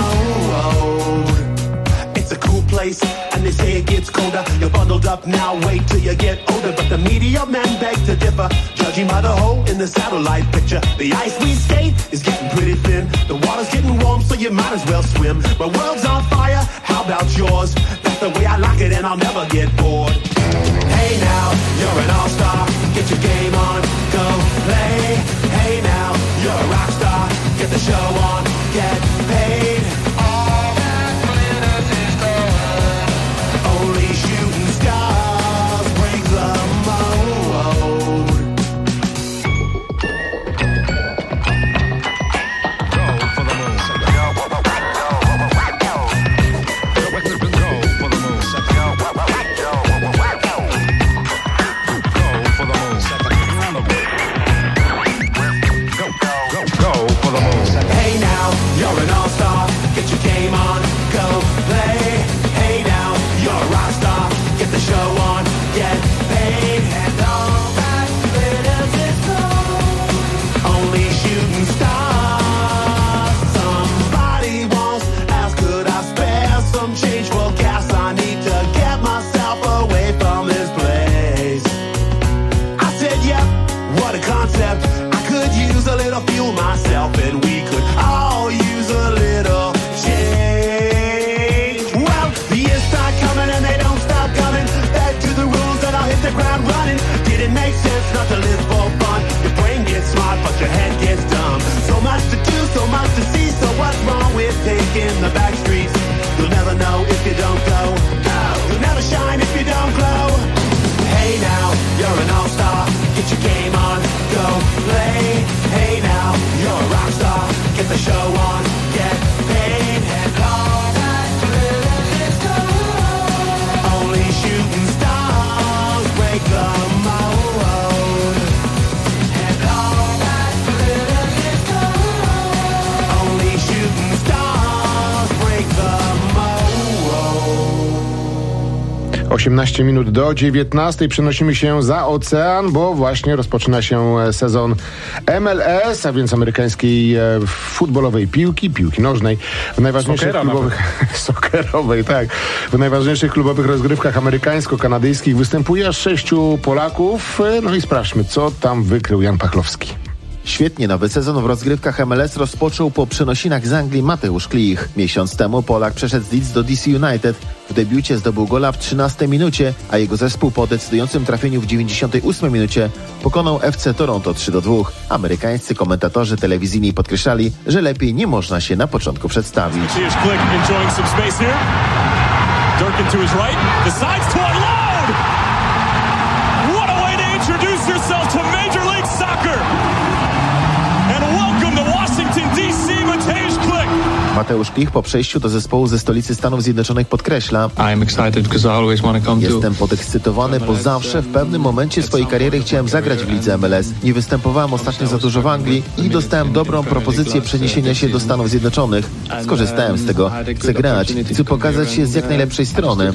mold. It's a cool place, and they say it gets colder. You're bundled up now, wait till you get older. But the media men beg to differ, judging by the hole in the satellite picture. The ice we skate is getting pretty thin. The water's getting warm, so you might as well swim. My world's on fire, how about yours? That's the way I like it, and I'll never get bored. Hey now, you're an all-star, get your game on, go play. Hey now, you're a rock star, get the show on, get paid. All that glitters is gold. Only shooting stars break the mold. Hey now, you're an all-star, get your game on, go play. Hey now, you're a rock star, get the show on, get paid. And all that glitters is gold. Only shooting stars. Somebody once asked, could I spare some change for gas? I need to get myself away from this place. I said, yep, what a concept. I could use a little fuel myself, and we could all use a little change. Well, the years start coming and they don't stop coming. Back to the rules and I'll hit the ground running. Did it make sense not to live for fun? Your brain gets smart but your head gets dumb. So much to do, so much to see. So what's wrong with taking the back streets? You'll never know if you don't go. You'll never shine if you don't glow. Hey now, you're an all-star, get your game on, go play. Hey now, you're a rock star, get the show on, get paid. And all that glitters is gold. Only shooting stars break the mold. And all that glitters is gold. Only shooting stars break the mold. 18 minut do 19. Przenosimy się za ocean, bo właśnie rozpoczyna się sezon MLS, a więc amerykańskiej futbolowej piłki nożnej. W najważniejszych soccerowej, tak. W najważniejszych klubowych rozgrywkach amerykańsko-kanadyjskich występuje aż 6 Polaków. No i sprawdźmy, co tam wykrył Jan Pachlowski. Świetnie nowy sezon w rozgrywkach MLS rozpoczął po przenosinach z Anglii Mateusz Klich. Miesiąc temu Polak przeszedł z Leeds do DC United. W debiucie zdobył gola w 13 minucie, a jego zespół po decydującym trafieniu w 98 minucie pokonał FC Toronto 3-2. Amerykańscy komentatorzy telewizyjni podkreślali, że lepiej nie można się na początku przedstawić. Mateusz Klich po przejściu do zespołu ze stolicy Stanów Zjednoczonych podkreśla: Jestem podekscytowany, bo zawsze w pewnym momencie swojej kariery chciałem zagrać w lidze MLS. Nie występowałem ostatnio za dużo w Anglii i dostałem dobrą propozycję przeniesienia się do Stanów Zjednoczonych. Skorzystałem z tego. Chcę grać. Chcę pokazać się z jak najlepszej strony.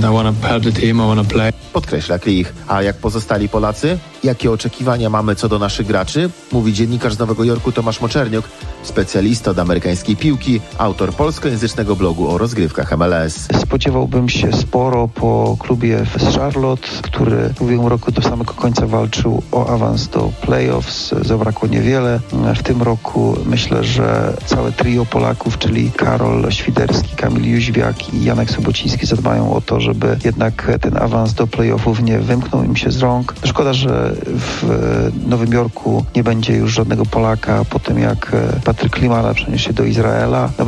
Podkreśla Klich. A jak pozostali Polacy? Jakie oczekiwania mamy co do naszych graczy? Mówi dziennikarz z Nowego Jorku Tomasz Moczerniuk, specjalista od amerykańskiej piłki, autor polskojęzycznego blogu o rozgrywkach MLS. Spodziewałbym się sporo po klubie z Charlotte, który w ubiegłym roku do samego końca walczył o awans do playoffs. Zabrakło niewiele. W tym roku myślę, że całe trio Polaków, czyli Karol Świderski, Kamil Jóźwiak i Janek Sobociński zadbają o to, żeby jednak ten awans do playoffów nie wymknął im się z rąk. Szkoda, że w Nowym Jorku nie będzie już żadnego Polaka po tym, jak Patryk Klimala przeniósł się do Izraela. No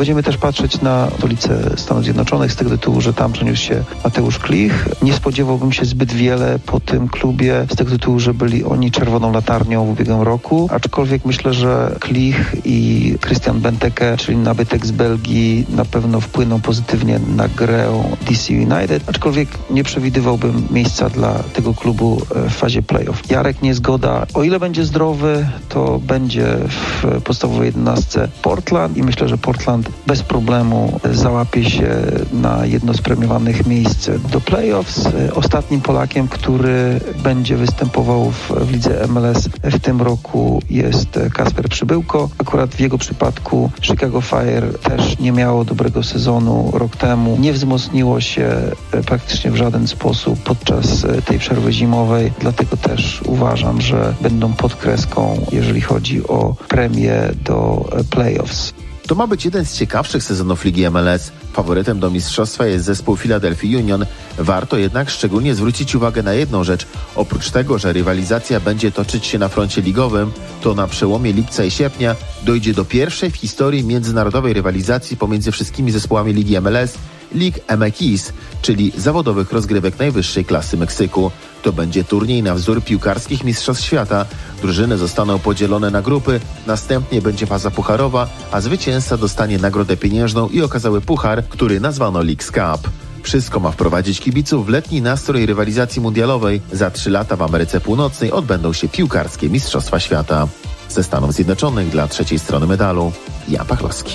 Będziemy też patrzeć na stolicę Stanów Zjednoczonych z tego tytułu, że tam przeniósł się Mateusz Klich. Nie spodziewałbym się zbyt wiele po tym klubie z tego tytułu, że byli oni czerwoną latarnią w ubiegłym roku, aczkolwiek myślę, że Klich i Christian Benteke, czyli nabytek z Belgii, na pewno wpłyną pozytywnie na grę DC United, aczkolwiek nie przewidywałbym miejsca dla tego klubu w fazie playoff. Jarek Niezgoda, o ile będzie zdrowy, to będzie w podstawowej 11 Portland i myślę, że Portland bez problemu załapie się na jedno z premiowanych miejsc do playoffs. Ostatnim Polakiem, który będzie występował w lidze MLS w tym roku jest Kasper Przybyłko. Akurat w jego przypadku Chicago Fire też nie miało dobrego sezonu rok temu. Nie wzmocniło się praktycznie w żaden sposób podczas tej przerwy zimowej, dlatego też uważam, że będą pod kreską, jeżeli chodzi o premię do playoffs. To ma być jeden z ciekawszych sezonów Ligi MLS. Faworytem do mistrzostwa jest zespół Philadelphia Union. Warto jednak szczególnie zwrócić uwagę na jedną rzecz. Oprócz tego, że rywalizacja będzie toczyć się na froncie ligowym, to na przełomie lipca i sierpnia dojdzie do pierwszej w historii międzynarodowej rywalizacji pomiędzy wszystkimi zespołami Ligi MLS, League MX, czyli zawodowych rozgrywek najwyższej klasy Meksyku. To będzie turniej na wzór piłkarskich mistrzostw świata. Drużyny zostaną podzielone na grupy, następnie będzie faza pucharowa, a zwycięzca dostanie nagrodę pieniężną i okazały puchar, który nazwano Leagues Cup. Wszystko ma wprowadzić kibiców w letni nastrój rywalizacji mundialowej. Za 3 lata w Ameryce Północnej odbędą się piłkarskie mistrzostwa świata. Ze Stanów Zjednoczonych dla trzeciej strony medalu, Jan Pachlowski.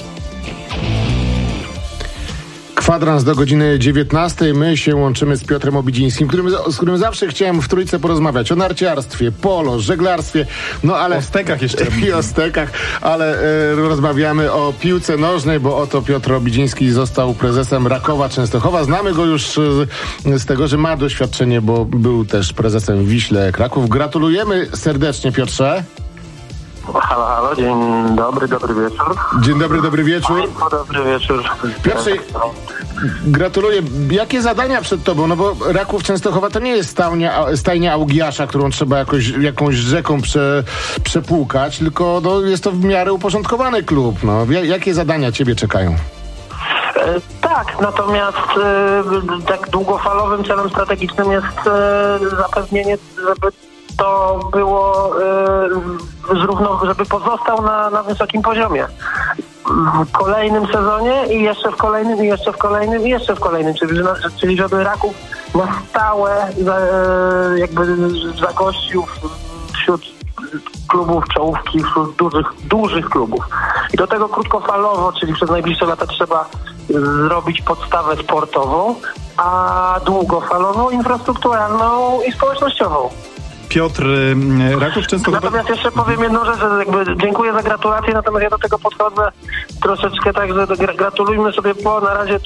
Kwadrans do godziny 19. My się łączymy z Piotrem Obidzińskim, z którym zawsze chciałem w trójce porozmawiać o narciarstwie, polo, żeglarstwie, no ale... O stekach jeszcze. I o stekach, ale rozmawiamy o piłce nożnej, bo oto Piotr Obidziński został prezesem Rakowa Częstochowa. Znamy go już z tego, że ma doświadczenie, bo był też prezesem Wiśle Kraków. Gratulujemy serdecznie, Piotrze. Halo, halo, dzień dobry, dobry wieczór. Dzień dobry, dobry wieczór. Dobry wieczór. Piotrze, gratuluję. Jakie zadania przed tobą? No bo Raków Częstochowa to nie jest stajnia Augiasza, którą trzeba jakąś rzeką przepłukać, tylko no, jest to w miarę uporządkowany klub. No. Jakie zadania ciebie czekają? Tak, natomiast tak długofalowym celem strategicznym jest zapewnienie, żeby to było żeby pozostał na wysokim poziomie. W kolejnym sezonie i jeszcze w kolejnym, i jeszcze w kolejnym, i jeszcze w kolejnym. Czyli żeby Raków na stałe jakby zagościł wśród klubów czołówki, wśród dużych klubów. I do tego krótkofalowo, czyli przez najbliższe lata trzeba zrobić podstawę sportową, a długofalowo infrastrukturalną i społecznościową. Piotr, Raków Częstochowa... Natomiast jeszcze powiem jedną rzecz, że jakby dziękuję za gratulacje, natomiast ja do tego podchodzę troszeczkę tak, że gratulujmy sobie, bo na razie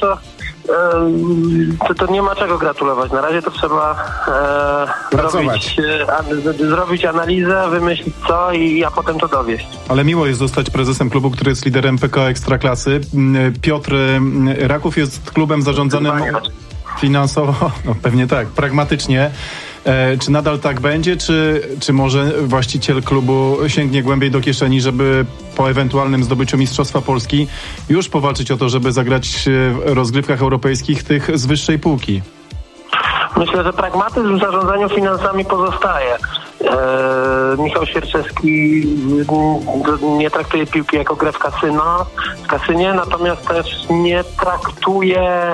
to nie ma czego gratulować. Na razie to trzeba zrobić analizę, wymyślić co a potem to dowieść. Ale miło jest zostać prezesem klubu, który jest liderem PKO Ekstraklasy. Piotr, Raków jest klubem zarządzanym finansowo, no pewnie tak, pragmatycznie. Czy nadal tak będzie, czy może właściciel klubu sięgnie głębiej do kieszeni, żeby po ewentualnym zdobyciu Mistrzostwa Polski już powalczyć o to, żeby zagrać w rozgrywkach europejskich tych z wyższej półki? Myślę, że pragmatyzm w zarządzaniu finansami pozostaje. Michał Świerczewski nie traktuje piłki jako grę w kasynie, natomiast też nie traktuje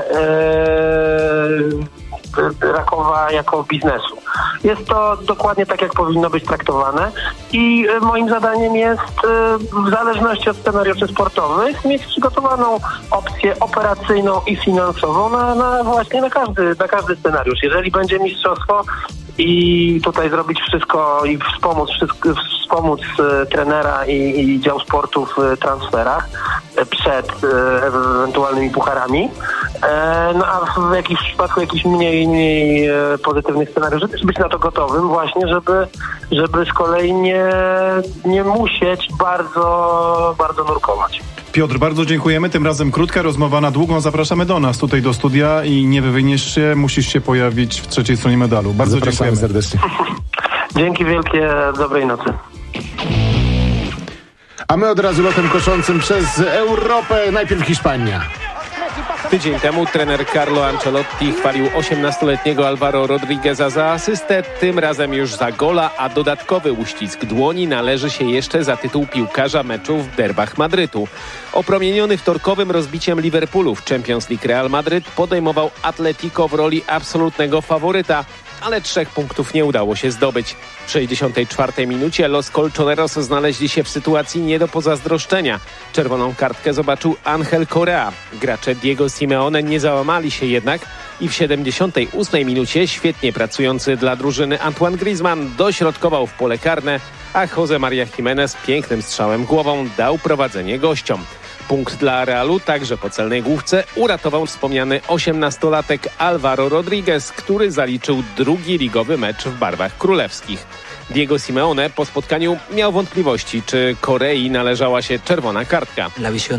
Rakowa jako biznesu. Jest to dokładnie tak, jak powinno być traktowane i moim zadaniem jest w zależności od scenariuszy sportowych mieć przygotowaną opcję operacyjną i finansową właśnie na każdy scenariusz. Jeżeli będzie mistrzostwo i tutaj zrobić wszystko i wspomóc trenera i dział sportu w transferach przed ewentualnymi pucharami, no a w przypadku jakichś mniej pozytywnych scenariuszy też być na to gotowym właśnie, żeby z kolei nie musieć bardzo, bardzo nurkować. Piotr, bardzo dziękujemy. Tym razem krótka rozmowa na długą. Zapraszamy do nas tutaj do studia i nie wywiniesz się, musisz się pojawić w trzeciej stronie medalu. Bardzo dziękujemy serdecznie. Dzięki wielkie, dobrej nocy. A my od razu lotem koszącym przez Europę. Najpierw Hiszpania. Tydzień temu trener Carlo Ancelotti chwalił 18-letniego Alvaro Rodrigueza za asystę, tym razem już za gola, a dodatkowy uścisk dłoni należy się jeszcze za tytuł piłkarza meczu w derbach Madrytu. Opromieniony wtorkowym rozbiciem Liverpoolu w Champions League Real Madryt podejmował Atletico w roli absolutnego faworyta, ale 3 punktów nie udało się zdobyć. W 64 minucie Los Colchoneros znaleźli się w sytuacji nie do pozazdroszczenia. Czerwoną kartkę zobaczył Angel Correa. Gracze Diego Simeone nie załamali się jednak i w 78 minucie świetnie pracujący dla drużyny Antoine Griezmann dośrodkował w pole karne, a José María Jiménez pięknym strzałem głową dał prowadzenie gościom. Punkt dla Realu także po celnej główce uratował wspomniany 18-latek Alvaro Rodriguez, który zaliczył drugi ligowy mecz w barwach królewskich. Diego Simeone po spotkaniu miał wątpliwości, czy Korei należała się czerwona kartka.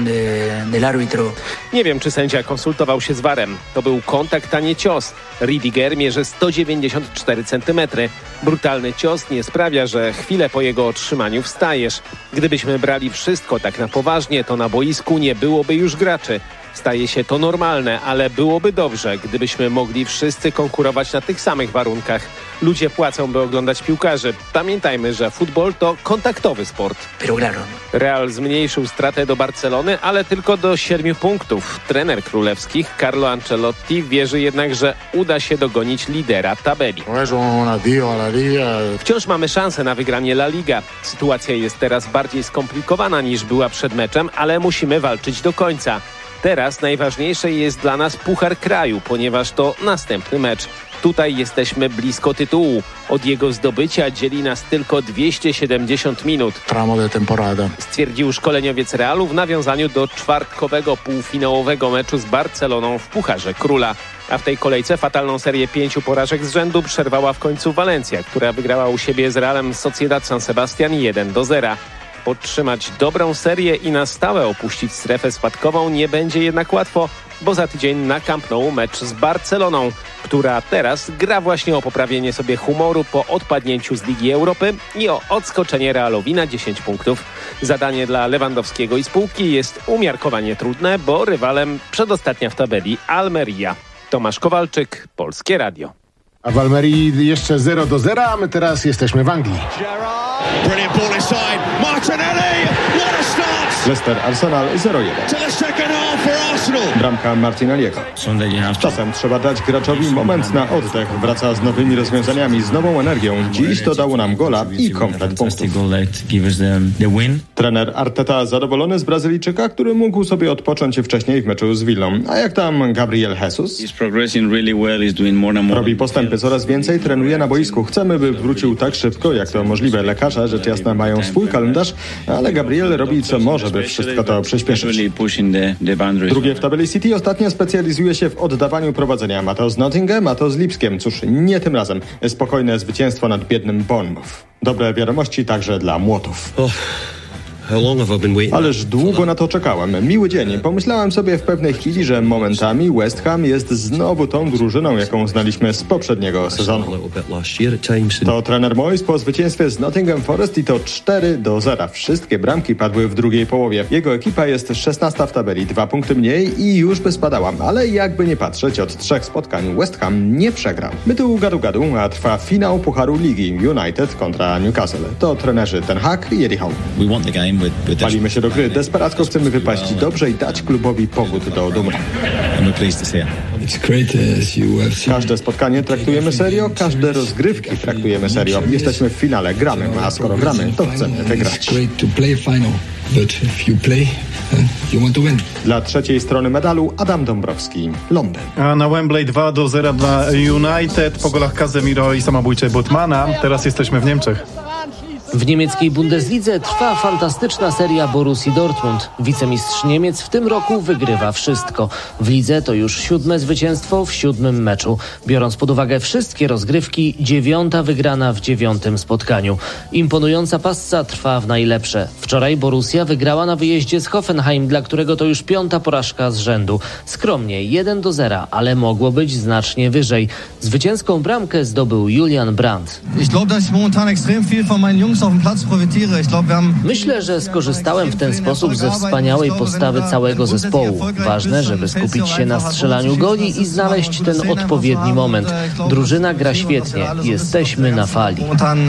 Nie wiem, czy sędzia konsultował się z VAR-em. To był kontakt, a nie cios. Rüdiger mierzy 194 cm. Brutalny cios nie sprawia, że chwilę po jego otrzymaniu wstajesz. Gdybyśmy brali wszystko tak na poważnie, to na boisku nie byłoby już graczy. Staje się to normalne, ale byłoby dobrze, gdybyśmy mogli wszyscy konkurować na tych samych warunkach. Ludzie płacą, by oglądać piłkarzy. Pamiętajmy, że futbol to kontaktowy sport. Real zmniejszył stratę do Barcelony, ale tylko do 7 punktów. Trener królewskich Carlo Ancelotti wierzy jednak, że uda się dogonić lidera tabeli. Wciąż mamy szansę na wygranie La Liga. Sytuacja jest teraz bardziej skomplikowana niż była przed meczem, ale musimy walczyć do końca. Teraz najważniejsze jest dla nas Puchar Kraju, ponieważ to następny mecz. Tutaj jesteśmy blisko tytułu. Od jego zdobycia dzieli nas tylko 270 minut. Stwierdził szkoleniowiec Realu w nawiązaniu do czwartkowego półfinałowego meczu z Barceloną w Pucharze Króla. A w tej kolejce fatalną serię 5 porażek z rzędu przerwała w końcu Valencia, która wygrała u siebie z Realem Sociedad San Sebastian 1-0. Podtrzymać dobrą serię i na stałe opuścić strefę spadkową nie będzie jednak łatwo, bo za tydzień na Camp Nou mecz z Barceloną, która teraz gra właśnie o poprawienie sobie humoru po odpadnięciu z Ligi Europy i o odskoczenie Realowi na 10 punktów. Zadanie dla Lewandowskiego i spółki jest umiarkowanie trudne, bo rywalem przedostatnia w tabeli Almeria. Tomasz Kowalczyk, Polskie Radio. A w Almerii jeszcze 0-0, a my teraz jesteśmy w Anglii. Brilliant ball inside. Martinelli! What a start! Leicester Arsenal 0-1. To the second half for Arsenal. Bramka Martinelliego. Czasem trzeba dać graczowi moment na oddech. Wraca z nowymi rozwiązaniami, z nową energią. Dziś to dało nam gola i komplet punktów. Trener Arteta zadowolony z Brazylijczyka, który mógł sobie odpocząć wcześniej w meczu z Villą. A jak tam Gabriel Jesus? Robi postępy coraz więcej, trenuje na boisku. Chcemy, by wrócił tak szybko, jak to możliwe. Lekarze, rzecz jasna, mają swój kalendarz, ale Gabriel robi co może, by wszystko to przyspieszyć. Drugie w tabeli City ostatnio specjalizuje się w oddawaniu prowadzenia. Ma to z Nottingham, a to z Lipskiem. Cóż, nie tym razem. Spokojne zwycięstwo nad biednym Bournemouth. Dobre wiadomości także dla Młotów. Ależ długo na to czekałem. Miły dzień. Pomyślałem sobie w pewnej chwili, że momentami West Ham jest znowu tą drużyną, jaką znaliśmy z poprzedniego sezonu. To trener Moyes po zwycięstwie z Nottingham Forest i to 4-0. Wszystkie bramki padły w drugiej połowie. Jego ekipa jest 16 w tabeli, 2 punkty mniej i już by spadała. Ale jakby nie patrzeć, od 3 spotkań West Ham nie przegrał. My tu gadu, a trwa finał Pucharu Ligi United kontra Newcastle. To trenerzy Ten Hag i Eddie Howe. Palimy się do gry. Desperacko chcemy wypaść dobrze i dać klubowi powód do dumy. Każde spotkanie traktujemy serio, każde rozgrywki traktujemy serio. Jesteśmy w finale, gramy, a skoro gramy, to chcemy wygrać. Dla trzeciej strony medalu Adam Dąbrowski, Londyn. A na Wembley 2-0 dla United po golach Casemiro i samobójczej Botmana. Teraz jesteśmy w Niemczech. W niemieckiej Bundeslidze trwa fantastyczna seria Borussii Dortmund. Wicemistrz Niemiec w tym roku wygrywa wszystko. W lidze to już 7. zwycięstwo w 7. meczu. Biorąc pod uwagę wszystkie rozgrywki, 9. wygrana w 9. spotkaniu. Imponująca passa trwa w najlepsze. Wczoraj Borussia wygrała na wyjeździe z Hoffenheim, dla którego to już 5. porażka z rzędu. Skromnie 1-0, ale mogło być znacznie wyżej. Zwycięską bramkę zdobył Julian Brandt. Myślę, że skorzystałem w ten sposób ze wspaniałej postawy całego zespołu. Ważne, żeby skupić się na strzelaniu goli i znaleźć ten odpowiedni moment. Drużyna gra świetnie. Jesteśmy na fali.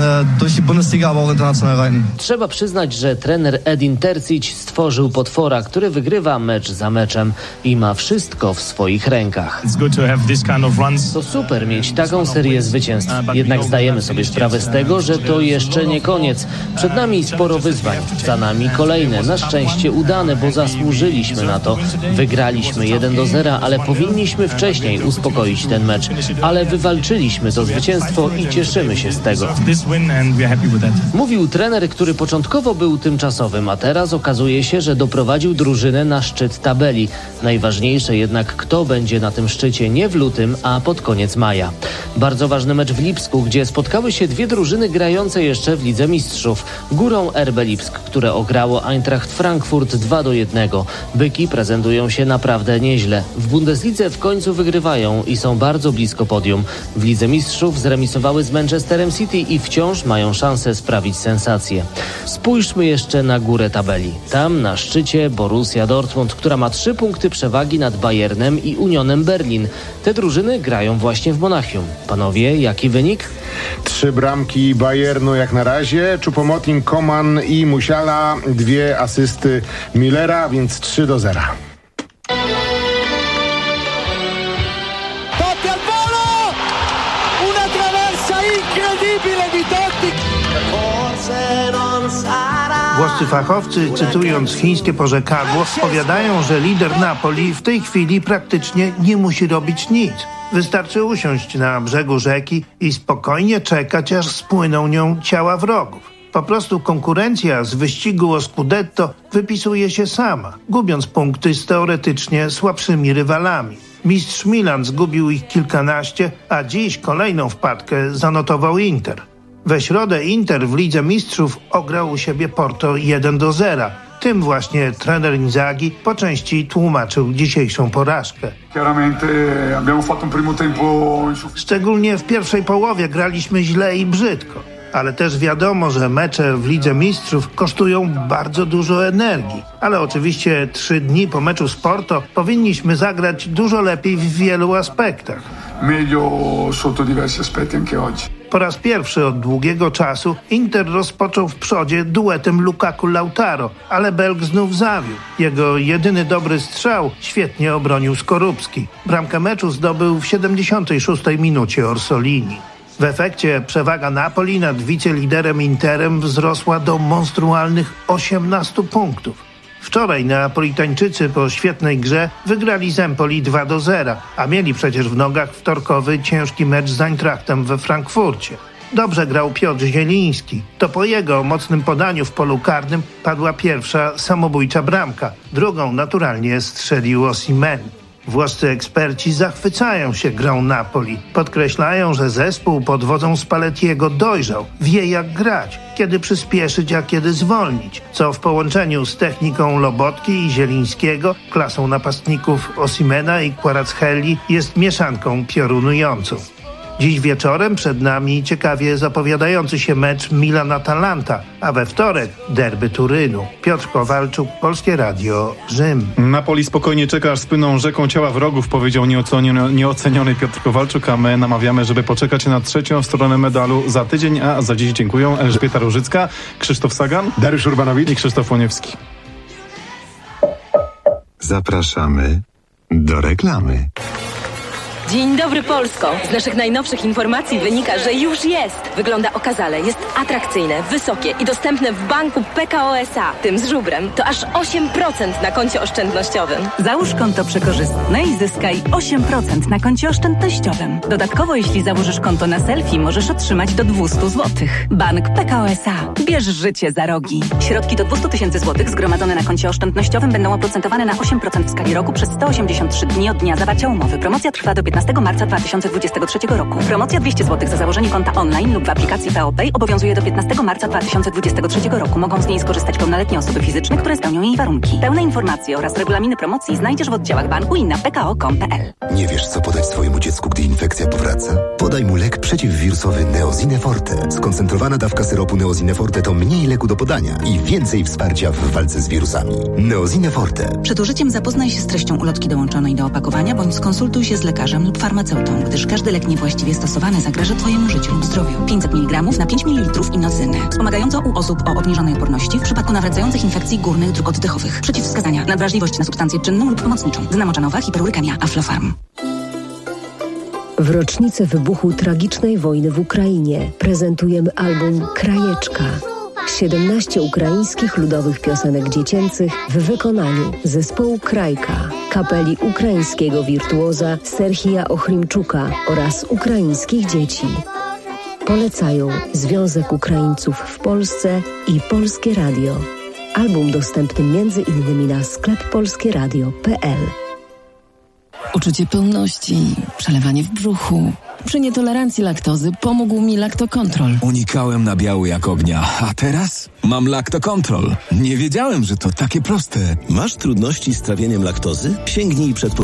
Trzeba przyznać, że trener Edin Terzic stworzył potwora, który wygrywa mecz za meczem i ma wszystko w swoich rękach. To super mieć taką serię zwycięstw. Jednak zdajemy sobie sprawę z tego, że to jeszcze nie koniec. Przed nami sporo wyzwań. Za nami kolejne. Na szczęście udane, bo zasłużyliśmy na to. Wygraliśmy 1-0, ale powinniśmy wcześniej uspokoić ten mecz. Ale wywalczyliśmy to zwycięstwo i cieszymy się z tego. Mówił trener, który początkowo był tymczasowym, a teraz okazuje się, że doprowadził drużynę na szczyt tabeli. Najważniejsze jednak, kto będzie na tym szczycie nie w lutym, a pod koniec maja. Bardzo ważny mecz w Lipsku, gdzie spotkały się dwie drużyny grające jeszcze w Lidze Mistrzów. Górą RB Lipsk, które ograło Eintracht Frankfurt 2-1. Byki prezentują się naprawdę nieźle. W Bundeslidze w końcu wygrywają i są bardzo blisko podium. W Lidze Mistrzów zremisowały z Manchesterem City i wciąż mają szansę sprawić sensację. Spójrzmy jeszcze na górę tabeli. Tam na szczycie Borussia Dortmund, która ma 3 punkty przewagi nad Bayernem i Unionem Berlin. Te drużyny grają właśnie w Monachium. Panowie, jaki wynik? 3 bramki Bayernu jak na razie. Choupo-Moting, Coman i Musiala. 2 asysty Millera, więc 3-0. Włoscy fachowcy, cytując chińskie porzekadło, powiadają, że lider Napoli w tej chwili praktycznie nie musi robić nic. Wystarczy usiąść na brzegu rzeki i spokojnie czekać, aż spłyną nią ciała wrogów. Po prostu konkurencja z wyścigu o Scudetto wypisuje się sama, gubiąc punkty z teoretycznie słabszymi rywalami. Mistrz Milan zgubił ich kilkanaście, a dziś kolejną wpadkę zanotował Inter. We środę Inter w Lidze Mistrzów ograł u siebie Porto 1-0. Tym właśnie trener Inzaghi po części tłumaczył dzisiejszą porażkę. Szczególnie w pierwszej połowie graliśmy źle i brzydko. Ale też wiadomo, że mecze w Lidze Mistrzów kosztują bardzo dużo energii. Ale oczywiście 3 dni po meczu z Porto powinniśmy zagrać dużo lepiej w wielu aspektach. Po raz pierwszy od długiego czasu Inter rozpoczął w przodzie duetem Lukaku-Lautaro, ale Belg znów zawiódł. Jego jedyny dobry strzał świetnie obronił Skorupski. Bramkę meczu zdobył w 76. minucie Orsolini. W efekcie przewaga Napoli nad wiceliderem Interem wzrosła do monstrualnych 18 punktów. Wczoraj Neapolitańczycy po świetnej grze wygrali z Empoli 2-0, a mieli przecież w nogach wtorkowy ciężki mecz z Eintrachtem we Frankfurcie. Dobrze grał Piotr Zieliński. To po jego mocnym podaniu w polu karnym padła pierwsza samobójcza bramka. Drugą naturalnie strzelił Osimhen. Włoscy eksperci zachwycają się grą Napoli. Podkreślają, że zespół pod wodzą Spallettiego dojrzał, wie jak grać, kiedy przyspieszyć, a kiedy zwolnić, co w połączeniu z techniką Lobotki i Zielińskiego, klasą napastników Osimhena i Kvaratskhelia jest mieszanką piorunującą. Dziś wieczorem przed nami ciekawie zapowiadający się mecz Milan-Atalanta, a we wtorek derby Turynu. Piotr Kowalczuk, Polskie Radio, Rzym. Napoli spokojnie czeka, aż spłyną rzeką ciała wrogów, powiedział nieoceniony Piotr Kowalczuk, a my namawiamy, żeby poczekać na trzecią stronę medalu za tydzień, a za dziś dziękuję Elżbieta Różycka, Krzysztof Sagan, Dariusz Urbanowicz i Krzysztof Łoniewski. Zapraszamy do reklamy. Dzień dobry Polsko! Z naszych najnowszych informacji wynika, że już jest. Wygląda okazale, jest atrakcyjne, wysokie i dostępne w banku PKO SA. Tym z żubrem to aż 8% na koncie oszczędnościowym. Załóż konto przekorzystne i zyskaj 8% na koncie oszczędnościowym. Dodatkowo, jeśli założysz konto na selfie, możesz otrzymać do 200 zł. Bank PKO SA. Bierz życie za rogi. Środki do 200 000 złotych zgromadzone na koncie oszczędnościowym będą oprocentowane na 8% w skali roku przez 183 dni od dnia zawarcia umowy. Promocja trwa do 15 15 marca 2023 roku. Promocja 200 zł za założenie konta online lub w aplikacji PeoPay obowiązuje do 15 marca 2023 roku. Mogą z niej skorzystać pełnoletnie osoby fizyczne, które spełnią jej warunki. Pełne informacje oraz regulaminy promocji znajdziesz w oddziałach banku i na pko.com.pl. Nie wiesz, co podać swojemu dziecku, gdy infekcja powraca? Podaj mu lek przeciwwirusowy Neosine Forte. Skoncentrowana dawka syropu Neosine Forte to mniej leku do podania i więcej wsparcia w walce z wirusami. Neosine Forte. Przed użyciem zapoznaj się z treścią ulotki dołączonej do opakowania bądź skonsultuj się z lekarzem lub farmaceutą, gdyż każdy lek niewłaściwie stosowany zagraża Twojemu życiu lub zdrowiu. 500 mg na 5 ml inocyny. Wspomagająco u osób o obniżonej odporności w przypadku nawracających infekcji górnych dróg oddechowych. Przeciwwskazania: nadwrażliwość na substancję czynną lub pomocniczą. Znamoczanowa, hiperurykemia, Aflofarm. W rocznicę wybuchu tragicznej wojny w Ukrainie prezentujemy album Krajeczka. 17 ukraińskich ludowych piosenek dziecięcych w wykonaniu zespołu Krajka, kapeli ukraińskiego wirtuoza Serhija Ochrimczuka oraz ukraińskich dzieci. Polecają Związek Ukraińców w Polsce i Polskie Radio. Album dostępny m.in. na skleppolskieradio.pl. Uczucie pełności, przelewanie w brzuchu. Przy nietolerancji laktozy pomógł mi Lactocontrol. Unikałem nabiału jak ognia, a teraz mam Lactocontrol. Nie wiedziałem, że to takie proste. Masz trudności z trawieniem laktozy? Sięgnij przed